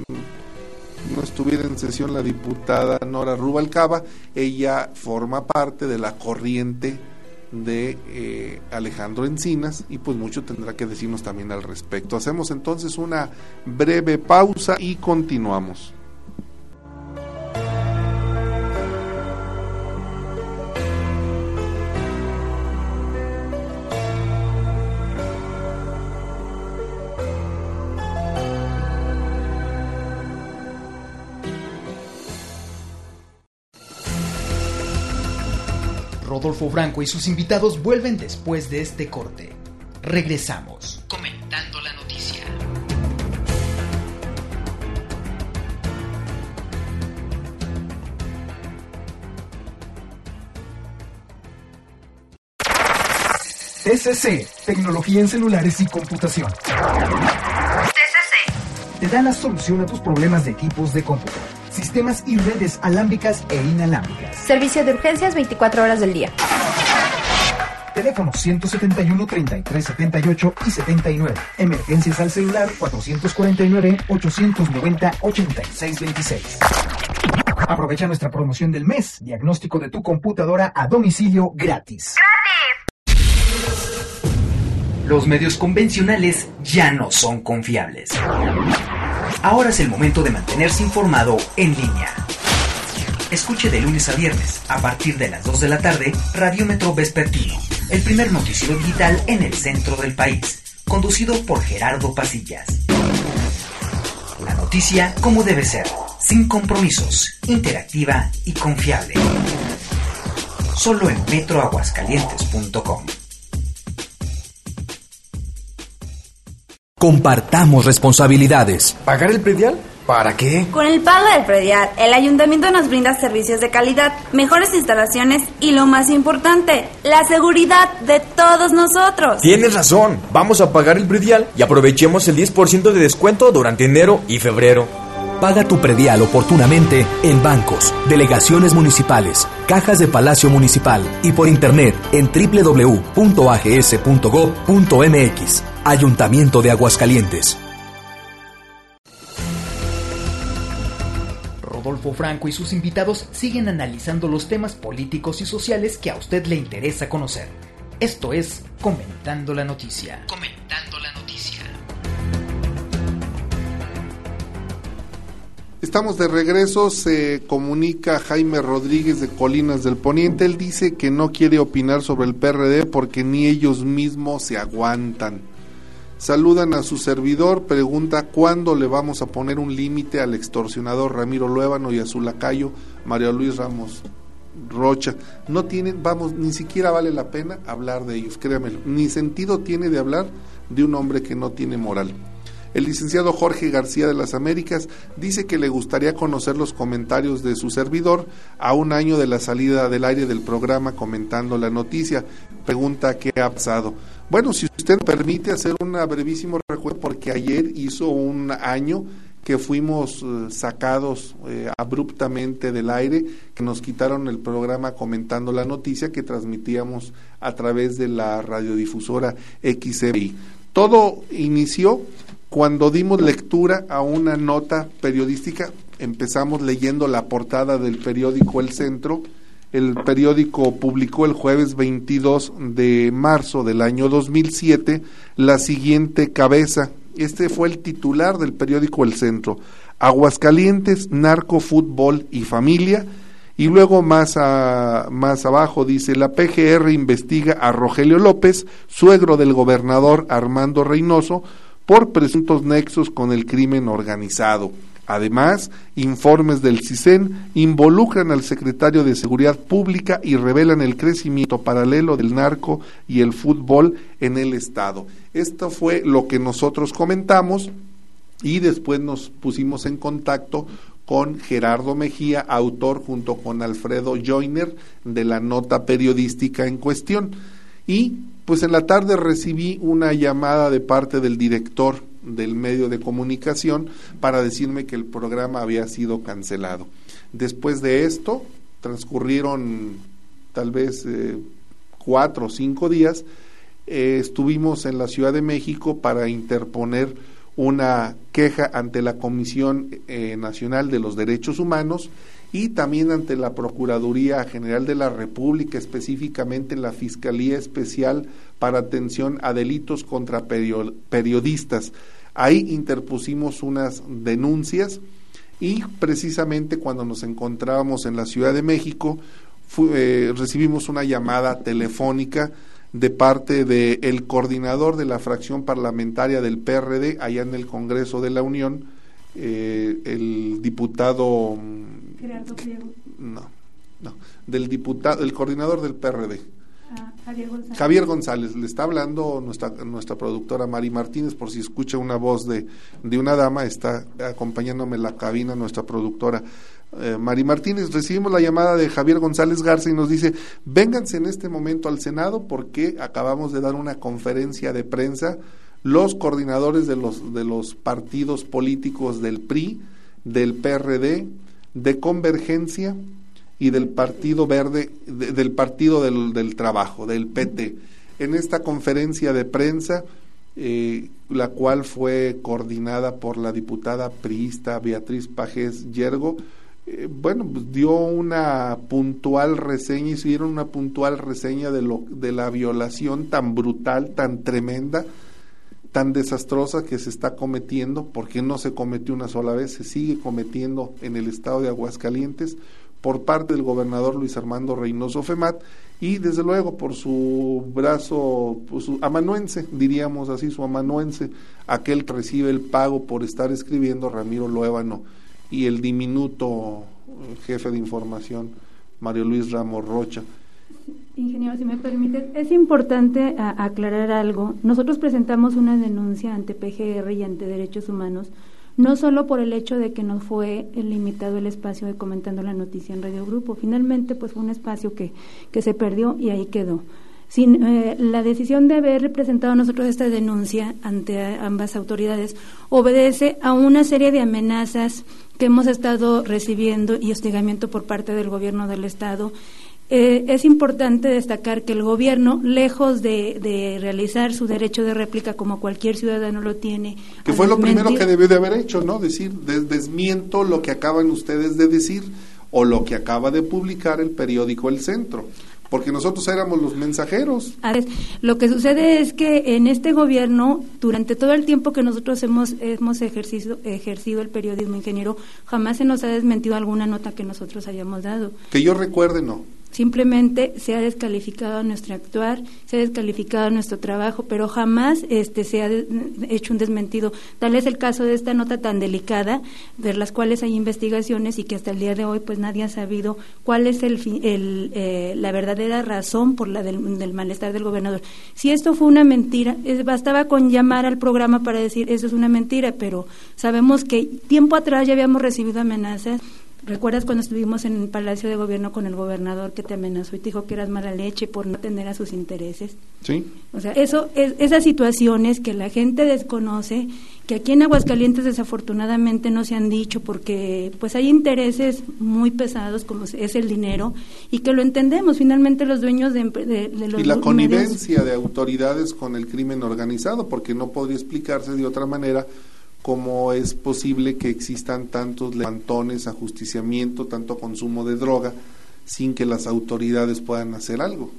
no estuviera en sesión, la diputada Nora Rubalcaba. Ella forma parte de la corriente de Alejandro Encinas, y pues mucho tendrá que decirnos también al respecto. Hacemos entonces una breve pausa y continuamos. Rodolfo Franco y sus invitados vuelven después de este corte. Regresamos. Comentando la noticia. TCC, Tecnología en Celulares y Computación. TCC. Te da la solución a tus problemas de equipos de cómputo, sistemas y redes alámbricas e inalámbricas. Servicio de urgencias 24 horas del día. Teléfono 171 33 78 y 79. Emergencias al celular 449 890 86 26. Aprovecha nuestra promoción del mes. Diagnóstico de tu computadora a domicilio gratis. Los medios convencionales ya no son confiables. Ahora es el momento de mantenerse informado en línea. Escuche de lunes a viernes, a partir de las 2 de la tarde, Radiómetro Vespertino, el primer noticiero digital en el centro del país, conducido por Gerardo Pasillas. La noticia como debe ser, sin compromisos, interactiva y confiable. Solo en metroaguascalientes.com. Compartamos responsabilidades. ¿Pagar el predial? ¿Para qué? Con el pago del predial, el ayuntamiento nos brinda servicios de calidad, mejores instalaciones y lo más importante, la seguridad de todos nosotros. Tienes razón. Vamos a pagar el predial y aprovechemos el 10% de descuento durante enero y febrero. Paga tu predial oportunamente en bancos, delegaciones municipales, cajas de Palacio Municipal y por internet en www.ags.gov.mx. Ayuntamiento de Aguascalientes. Rodolfo Franco y sus invitados siguen analizando los temas políticos y sociales que a usted le interesa conocer. Esto es Comentando la Noticia. Comentando la Noticia. Estamos de regreso. Se comunica Jaime Rodríguez de Colinas del Poniente. Él dice que no quiere opinar sobre el PRD porque ni ellos mismos se aguantan. Saludan a su servidor, pregunta cuándo le vamos a poner un límite al extorsionador Ramiro Luébano y a su lacayo Mario Luis Ramos Rocha. No tienen, ni siquiera vale la pena hablar de ellos, créamelo. Ni sentido tiene de hablar de un hombre que no tiene moral. El licenciado Jorge García de las Américas dice que le gustaría conocer los comentarios de su servidor a un año de la salida del aire del programa Comentando la Noticia. Pregunta qué ha pasado. Bueno, si usted me permite hacer un brevísimo recuerdo, porque ayer hizo un año que fuimos sacados abruptamente del aire, que nos quitaron el programa Comentando la Noticia que transmitíamos a través de la radiodifusora XCBI. Todo inició cuando dimos lectura a una nota periodística. Empezamos leyendo la portada del periódico El Centro. El periódico publicó el jueves 22 de marzo del año 2007 la siguiente cabeza. Este fue el titular del periódico El Centro: Aguascalientes, narco, fútbol y familia. Y luego más abajo dice: la PGR investiga a Rogelio López, suegro del gobernador Armando Reynoso, por presuntos nexos con el crimen organizado. Además, informes del CISEN involucran al secretario de Seguridad Pública y revelan el crecimiento paralelo del narco y el fútbol en el estado. Esto fue lo que nosotros comentamos y después nos pusimos en contacto con Gerardo Mejía, autor junto con Alfredo Joyner de la nota periodística en cuestión. Y pues en la tarde recibí una llamada de parte del director del medio de comunicación para decirme que el programa había sido cancelado. Después de esto, transcurrieron tal vez 4 o 5 días, estuvimos en la Ciudad de México para interponer una queja ante la Comisión Nacional de los Derechos Humanos y también ante la Procuraduría General de la República, específicamente en la Fiscalía Especial para Atención a Delitos contra Periodistas. Ahí interpusimos unas denuncias y precisamente cuando nos encontrábamos en la Ciudad de México recibimos una llamada telefónica de parte del coordinador de la fracción parlamentaria del PRD allá en el Congreso de la Unión, el diputado el coordinador del PRD, Javier González. Le está hablando nuestra productora Mari Martínez, por si escucha una voz de una dama. Está acompañándome en la cabina nuestra productora Mari Martínez, recibimos la llamada de Javier González Garza y nos dice, vénganse en este momento al Senado porque acabamos de dar una conferencia de prensa, los coordinadores de los partidos políticos del PRI, del PRD, de Convergencia y del Partido Verde, del Partido del Trabajo, del PT. En esta conferencia de prensa, la cual fue coordinada por la diputada priista Beatriz Pajés Yergo, pues dio una puntual reseña, hicieron una puntual reseña de la violación tan brutal, tan tremenda, tan desastrosa que se está cometiendo, porque no se cometió una sola vez, se sigue cometiendo en el estado de Aguascalientes por parte del gobernador Luis Armando Reynoso Femat, y desde luego por su brazo, pues, su amanuense, diríamos así, su amanuense, aquel que recibe el pago por estar escribiendo, Ramiro Luébano, y el diminuto jefe de información, Mario Luis Ramos Rocha. Ingeniero, si me permite, es importante aclarar algo. Nosotros presentamos una denuncia ante PGR y ante Derechos Humanos, no solo por el hecho de que nos fue limitado el espacio de Comentando la Noticia en Radio Grupo. Finalmente, pues fue un espacio que se perdió y ahí quedó. La decisión de haber presentado nosotros esta denuncia ante ambas autoridades obedece a una serie de amenazas que hemos estado recibiendo y hostigamiento por parte del gobierno del Estado. Es importante destacar que el gobierno, lejos de realizar su derecho de réplica como cualquier ciudadano lo tiene, que fue lo primero que debió de haber hecho, ¿no? Decir, desmiento lo que acaban ustedes de decir o lo que acaba de publicar el periódico El Centro, porque nosotros éramos los mensajeros. Lo que sucede es que en este gobierno, durante todo el tiempo que nosotros hemos ejercido el periodismo, ingeniero, jamás se nos ha desmentido alguna nota que nosotros hayamos dado. Que yo recuerde, no. Simplemente se ha descalificado nuestro actuar, se ha descalificado nuestro trabajo, pero jamás se ha hecho un desmentido. Tal es el caso de esta nota tan delicada, de las cuales hay investigaciones y que hasta el día de hoy pues nadie ha sabido cuál es la verdadera razón por la del malestar del gobernador. Si esto fue una mentira, bastaba con llamar al programa para decir eso es una mentira, pero sabemos que tiempo atrás ya habíamos recibido amenazas. ¿Recuerdas cuando estuvimos en el Palacio de Gobierno con el gobernador que te amenazó y te dijo que eras mala leche por no atender a sus intereses? Sí. O sea, esas situaciones que la gente desconoce, que aquí en Aguascalientes desafortunadamente no se han dicho porque pues hay intereses muy pesados como es el dinero y que lo entendemos, finalmente los dueños de los y la connivencia de autoridades con el crimen organizado, porque no podría explicarse de otra manera cómo es posible que existan tantos levantones, ajusticiamiento, tanto consumo de droga, sin que las autoridades puedan hacer algo.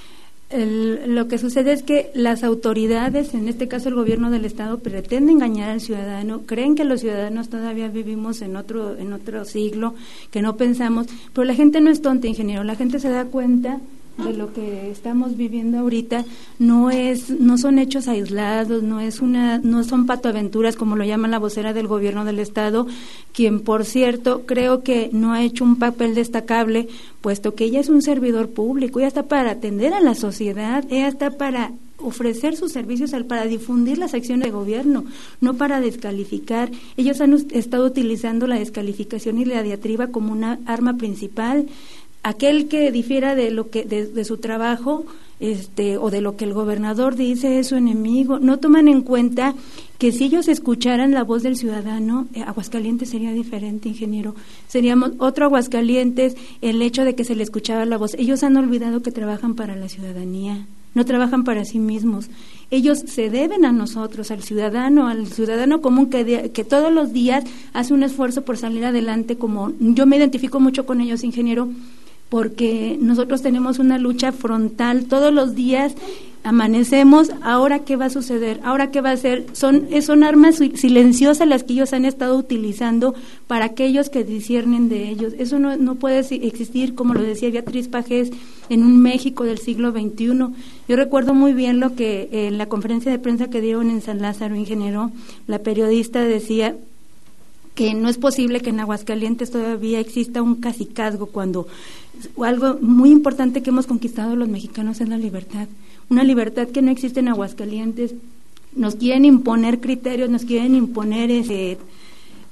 Lo que sucede es que las autoridades, en este caso el gobierno del Estado, pretende engañar al ciudadano, creen que los ciudadanos todavía vivimos en otro siglo, que no pensamos, pero la gente no es tonta, ingeniero, la gente se da cuenta de lo que estamos viviendo ahorita, no son hechos aislados, no son patoaventuras como lo llama la vocera del gobierno del Estado, quien por cierto creo que no ha hecho un papel destacable, puesto que ella es un servidor público, ella está para atender a la sociedad, ella está para ofrecer sus servicios para difundir las acciones de gobierno, no para descalificar. Ellos han estado utilizando la descalificación y la diatriba como una arma principal. Aquel que difiera de su trabajo o de lo que el gobernador dice es su enemigo. No toman en cuenta que si ellos escucharan la voz del ciudadano, Aguascalientes sería diferente, ingeniero. Seríamos otro Aguascalientes, el hecho de que se le escuchaba la voz. Ellos han olvidado que trabajan para la ciudadanía, no trabajan para sí mismos. Ellos se deben a nosotros, al ciudadano común que todos los días hace un esfuerzo por salir adelante. Como yo me identifico mucho con ellos, ingeniero, porque nosotros tenemos una lucha frontal todos los días, amanecemos, ¿ahora qué va a suceder? ¿Ahora qué va a hacer? Son armas silenciosas las que ellos han estado utilizando para aquellos que disciernen de ellos. Eso no puede existir, como lo decía Beatriz Pajés, en un México del siglo XXI. Yo recuerdo muy bien lo que en la conferencia de prensa que dieron en San Lázaro, ingeniero, la periodista decía que no es posible que en Aguascalientes todavía exista un cacicazgo cuando algo muy importante que hemos conquistado los mexicanos es la libertad, una libertad que no existe en Aguascalientes. Nos quieren imponer criterios, nos quieren imponer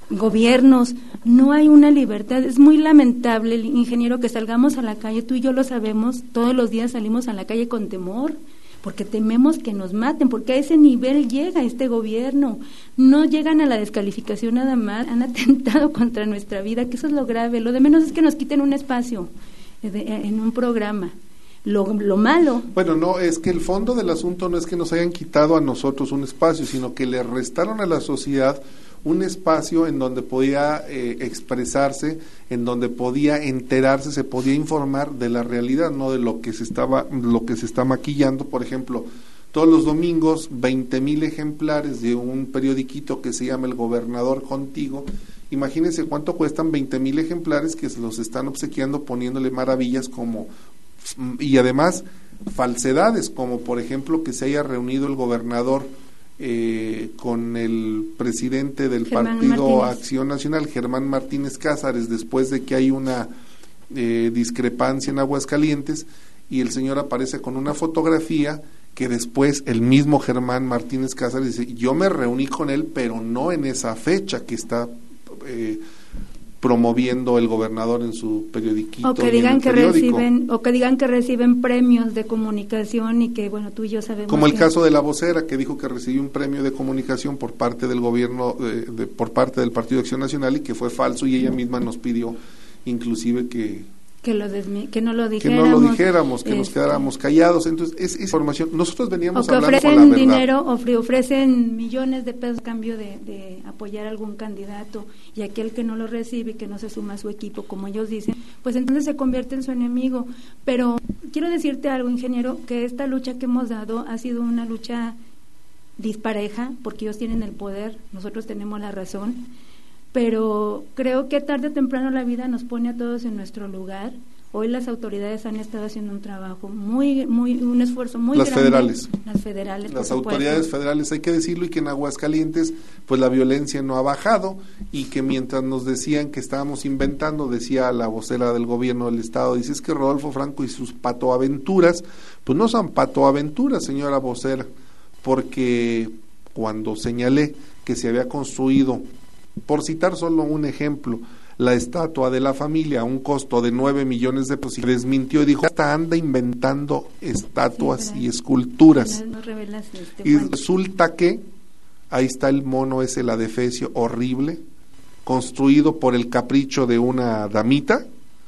gobiernos, no hay una libertad. Es muy lamentable, ingeniero, que salgamos a la calle, tú y yo lo sabemos, todos los días salimos a la calle con temor, porque tememos que nos maten, porque a ese nivel llega este gobierno. No llegan a la descalificación nada más, han atentado contra nuestra vida, que eso es lo grave. Lo de menos es que nos quiten un espacio en un programa. Lo malo. Bueno, no, es que el fondo del asunto no es que nos hayan quitado a nosotros un espacio, sino que le restaron a la sociedad un espacio en donde podía expresarse, en donde podía enterarse, se podía informar de la realidad, no de lo que se está maquillando. Por ejemplo, todos los domingos 20,000 ejemplares de un periodiquito que se llama El Gobernador Contigo. Imagínense cuánto cuestan 20,000 ejemplares que se los están obsequiando, poniéndole maravillas como, y además falsedades, como por ejemplo que se haya reunido el gobernador con el presidente del Partido Acción Nacional, Germán Martínez Cázares, después de que hay una discrepancia en Aguascalientes, y el señor aparece con una fotografía que después el mismo Germán Martínez Cázares dice, yo me reuní con él, pero no en esa fecha que está promoviendo el gobernador en su periodiquito. O que digan que reciben premios de comunicación y que, bueno, tú y yo sabemos. Como el caso de la vocera, que dijo que recibió un premio de comunicación por parte del gobierno, por parte del Partido de Acción Nacional, y que fue falso, y ella misma nos pidió inclusive que no lo dijéramos, que nos quedáramos callados. Entonces, es información. Nosotros veníamos hablando con la verdad. Dinero, ofrecen millones de pesos a cambio de apoyar a algún candidato, y aquel que no lo recibe, que no se suma a su equipo, como ellos dicen, pues entonces se convierte en su enemigo. Pero quiero decirte algo, ingeniero, que esta lucha que hemos dado ha sido una lucha dispareja, porque ellos tienen el poder, nosotros tenemos la razón. Pero creo que tarde o temprano la vida nos pone a todos en nuestro lugar. Hoy las autoridades han estado haciendo un trabajo un esfuerzo muy grande. Las autoridades federales, hay que decirlo, y que en Aguascalientes pues la violencia no ha bajado, y que mientras nos decían que estábamos inventando, decía la vocera del gobierno del estado, dice, es que Rodolfo Franco y sus patoaventuras, pues no son patoaventuras, señora vocera, porque cuando señalé que se había construido, por citar solo un ejemplo, la estatua de la familia a un costo de 9 millones de pesos, y desmintió y dijo, hasta anda inventando estatuas y esculturas. Y resulta que ahí está el mono ese, el adefesio horrible, construido por el capricho de una damita,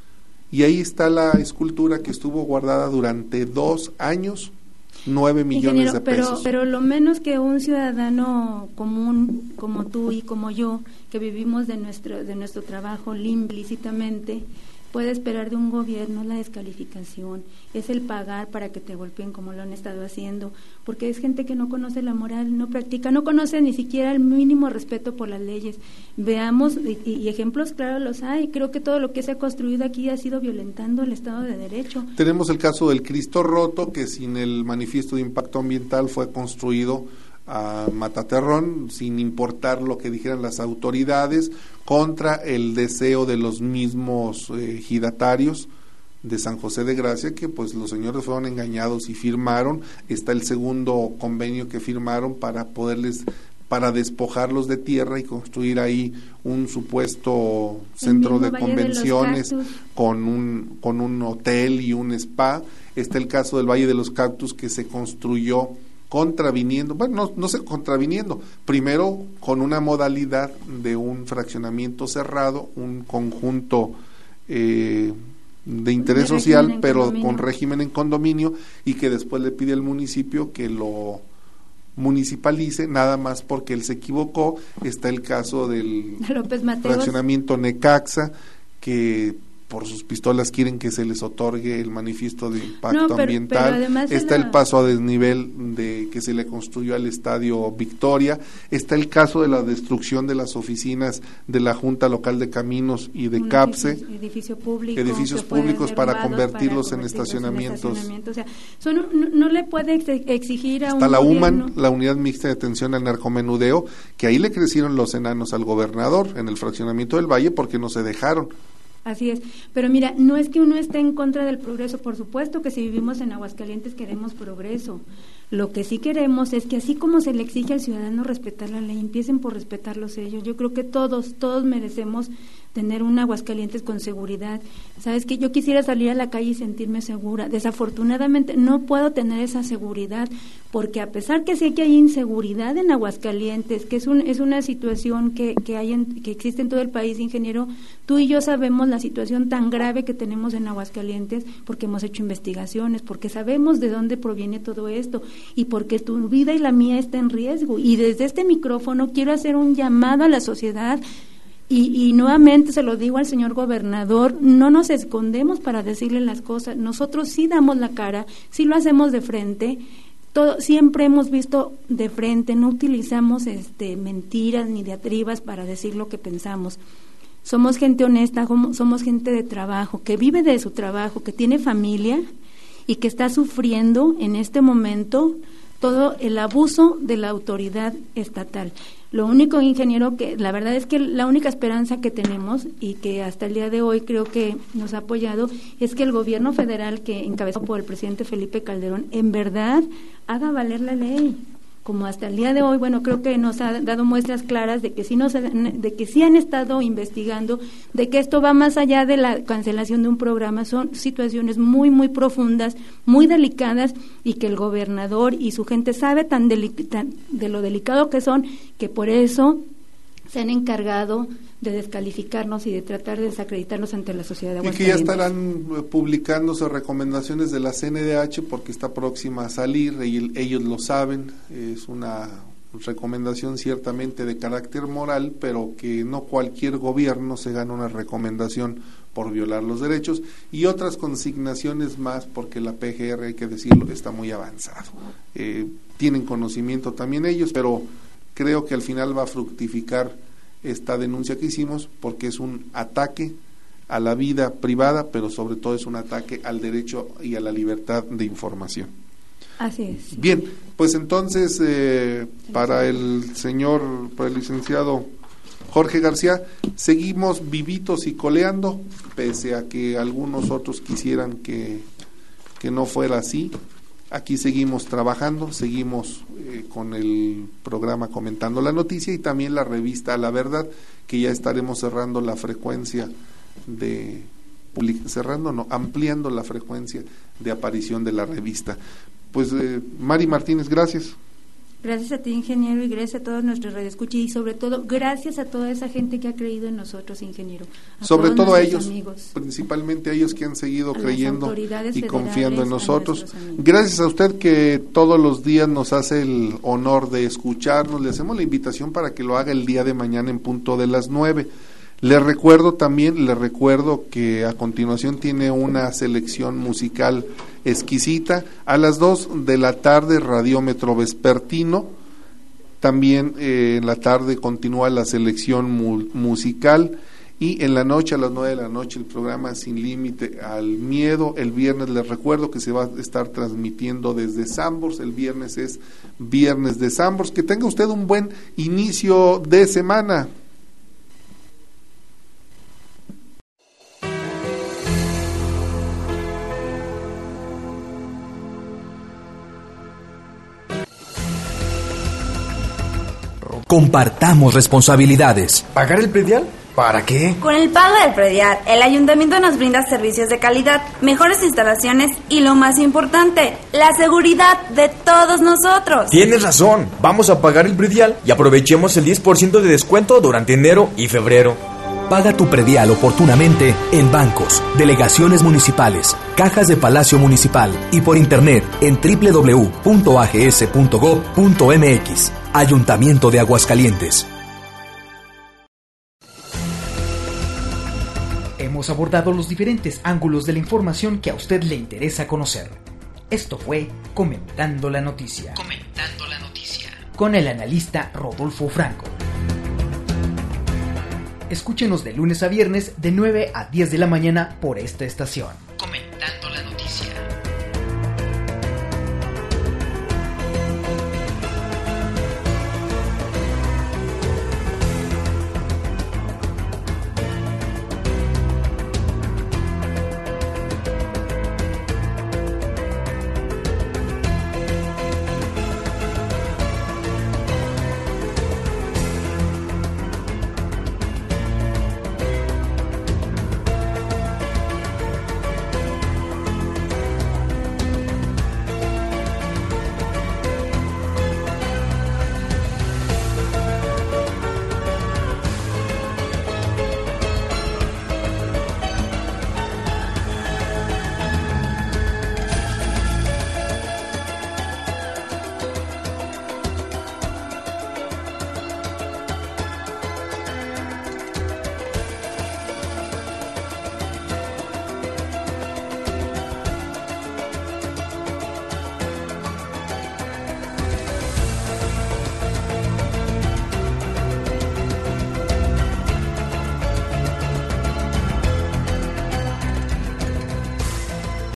y ahí está la escultura que estuvo guardada durante 2 años, 9 millones de pesos. Pero lo menos que un ciudadano común como tú y como yo, que vivimos de nuestro trabajo lícitamente, puede esperar de un gobierno la descalificación, es el pagar para que te golpeen como lo han estado haciendo, porque es gente que no conoce la moral, no practica, no conoce ni siquiera el mínimo respeto por las leyes. Veamos, y ejemplos claros los hay. Creo que todo lo que se ha construido aquí ha sido violentando el Estado de Derecho. Tenemos el caso del Cristo Roto, que sin el manifiesto de impacto ambiental fue construido a mataterrón, sin importar lo que dijeran las autoridades, contra el deseo de los mismos ejidatarios de San José de Gracia, que pues los señores fueron engañados y firmaron. Está el segundo convenio que firmaron para despojarlos de tierra y construir ahí un supuesto centro de convenciones con un hotel y un spa. Está el caso del Valle de los Cactus, que se construyó contraviniendo, bueno, no sé, contraviniendo, primero con una modalidad de un fraccionamiento cerrado, un conjunto de interés social, pero con régimen en condominio, y que después le pide al municipio que lo municipalice, nada más porque él se equivocó. Está el caso del fraccionamiento Necaxa, que por sus pistolas quieren que se les otorgue el manifiesto de impacto ambiental. Está el paso a desnivel de que se le construyó al Estadio Victoria. Está el caso de la destrucción de las oficinas de la Junta Local de Caminos y de CAPSE, edificios públicos para convertirlos en estacionamientos. O sea, no le puede exigir a Está la UMAN, la Unidad Mixta de Atención al Narcomenudeo, que ahí le crecieron los enanos al gobernador en el fraccionamiento del Valle porque no se dejaron. Así es, pero mira, no es que uno esté en contra del progreso, por supuesto que si vivimos en Aguascalientes queremos progreso. Lo que sí queremos es que así como se le exige al ciudadano respetar la ley, empiecen por respetarlos ellos. Yo creo que todos merecemos tener un Aguascalientes con seguridad. Sabes que yo quisiera salir a la calle y sentirme segura. Desafortunadamente no puedo tener esa seguridad, porque a pesar que sé que hay inseguridad en Aguascalientes, que es una situación que existe en todo el país, ingeniero, tú y yo sabemos la situación tan grave que tenemos en Aguascalientes, porque hemos hecho investigaciones, porque sabemos de dónde proviene todo esto, y porque tu vida y la mía está en riesgo. Y desde este micrófono quiero hacer un llamado a la sociedad, y nuevamente se lo digo al señor gobernador, no nos escondemos para decirle las cosas, nosotros sí damos la cara, sí lo hacemos de frente, siempre hemos visto de frente, no utilizamos mentiras ni diatribas para decir lo que pensamos. Somos gente honesta, somos gente de trabajo, que vive de su trabajo, que tiene familia y que está sufriendo en este momento todo el abuso de la autoridad estatal. Lo único, ingeniero, que la verdad es que la única esperanza que tenemos y que hasta el día de hoy creo que nos ha apoyado es que el gobierno federal, que encabezado por el presidente Felipe Calderón, en verdad haga valer la ley. Como hasta el día de hoy, bueno, creo que nos ha dado muestras claras de que sí han estado investigando, de que esto va más allá de la cancelación de un programa, son situaciones muy, muy profundas, muy delicadas, y que el gobernador y su gente sabe de lo delicado que son, que por eso se han encargado de descalificarnos y de tratar de desacreditarnos ante la sociedad de Aguascalientes. Y que ya estarán publicándose recomendaciones de la CNDH porque está próxima a salir, ellos lo saben, es una recomendación ciertamente de carácter moral, pero que no cualquier gobierno se gana una recomendación por violar los derechos, y otras consignaciones más, porque la PGR, hay que decirlo, está muy avanzado. Tienen conocimiento también ellos, pero creo que al final va a fructificar esta denuncia que hicimos, porque es un ataque a la vida privada, pero sobre todo es un ataque al derecho y a la libertad de información. Así es. Bien, pues entonces para el licenciado Jorge García, seguimos vivitos y coleando, pese a que algunos otros quisieran que no fuera así. Aquí seguimos trabajando, seguimos con el programa Comentando la Noticia y también la revista La Verdad, que ya estaremos cerrando la frecuencia ampliando la frecuencia de aparición de la revista. Pues Mari Martínez, gracias. Gracias a ti, ingeniero, y gracias a todos nuestros radioescuchas, y sobre todo gracias a toda esa gente que ha creído en nosotros, ingeniero. Sobre todo a ellos, amigos, principalmente a ellos que han seguido creyendo y confiando en nosotros. A gracias a usted que todos los días nos hace el honor de escucharnos. Le hacemos la invitación para que lo haga el día de mañana en punto de las 9. Le recuerdo que a continuación tiene una selección musical exquisita. A las 2 de la tarde, Radiómetro Vespertino. También en la tarde continúa la selección musical. Y en la noche, a las 9 de la noche, el programa Sin Límite al Miedo. El viernes les recuerdo que se va a estar transmitiendo desde Sambors. El viernes es Viernes de Sambors. Que tenga usted un buen inicio de semana. Compartamos responsabilidades. ¿Pagar el predial? ¿Para qué? Con el pago del predial, el ayuntamiento nos brinda servicios de calidad, mejores instalaciones y lo más importante, la seguridad de todos nosotros. Tienes razón. Vamos a pagar el predial y aprovechemos el 10% de descuento durante enero y febrero. Paga tu predial oportunamente en bancos, delegaciones municipales, cajas de Palacio Municipal y por internet en www.ags.gov.mx. Ayuntamiento de Aguascalientes. Hemos abordado los diferentes ángulos de la información que a usted le interesa conocer. Esto fue Comentando la Noticia. Con el analista Rodolfo Franco. Escúchenos de lunes a viernes de 9 a 10 de la mañana por esta estación.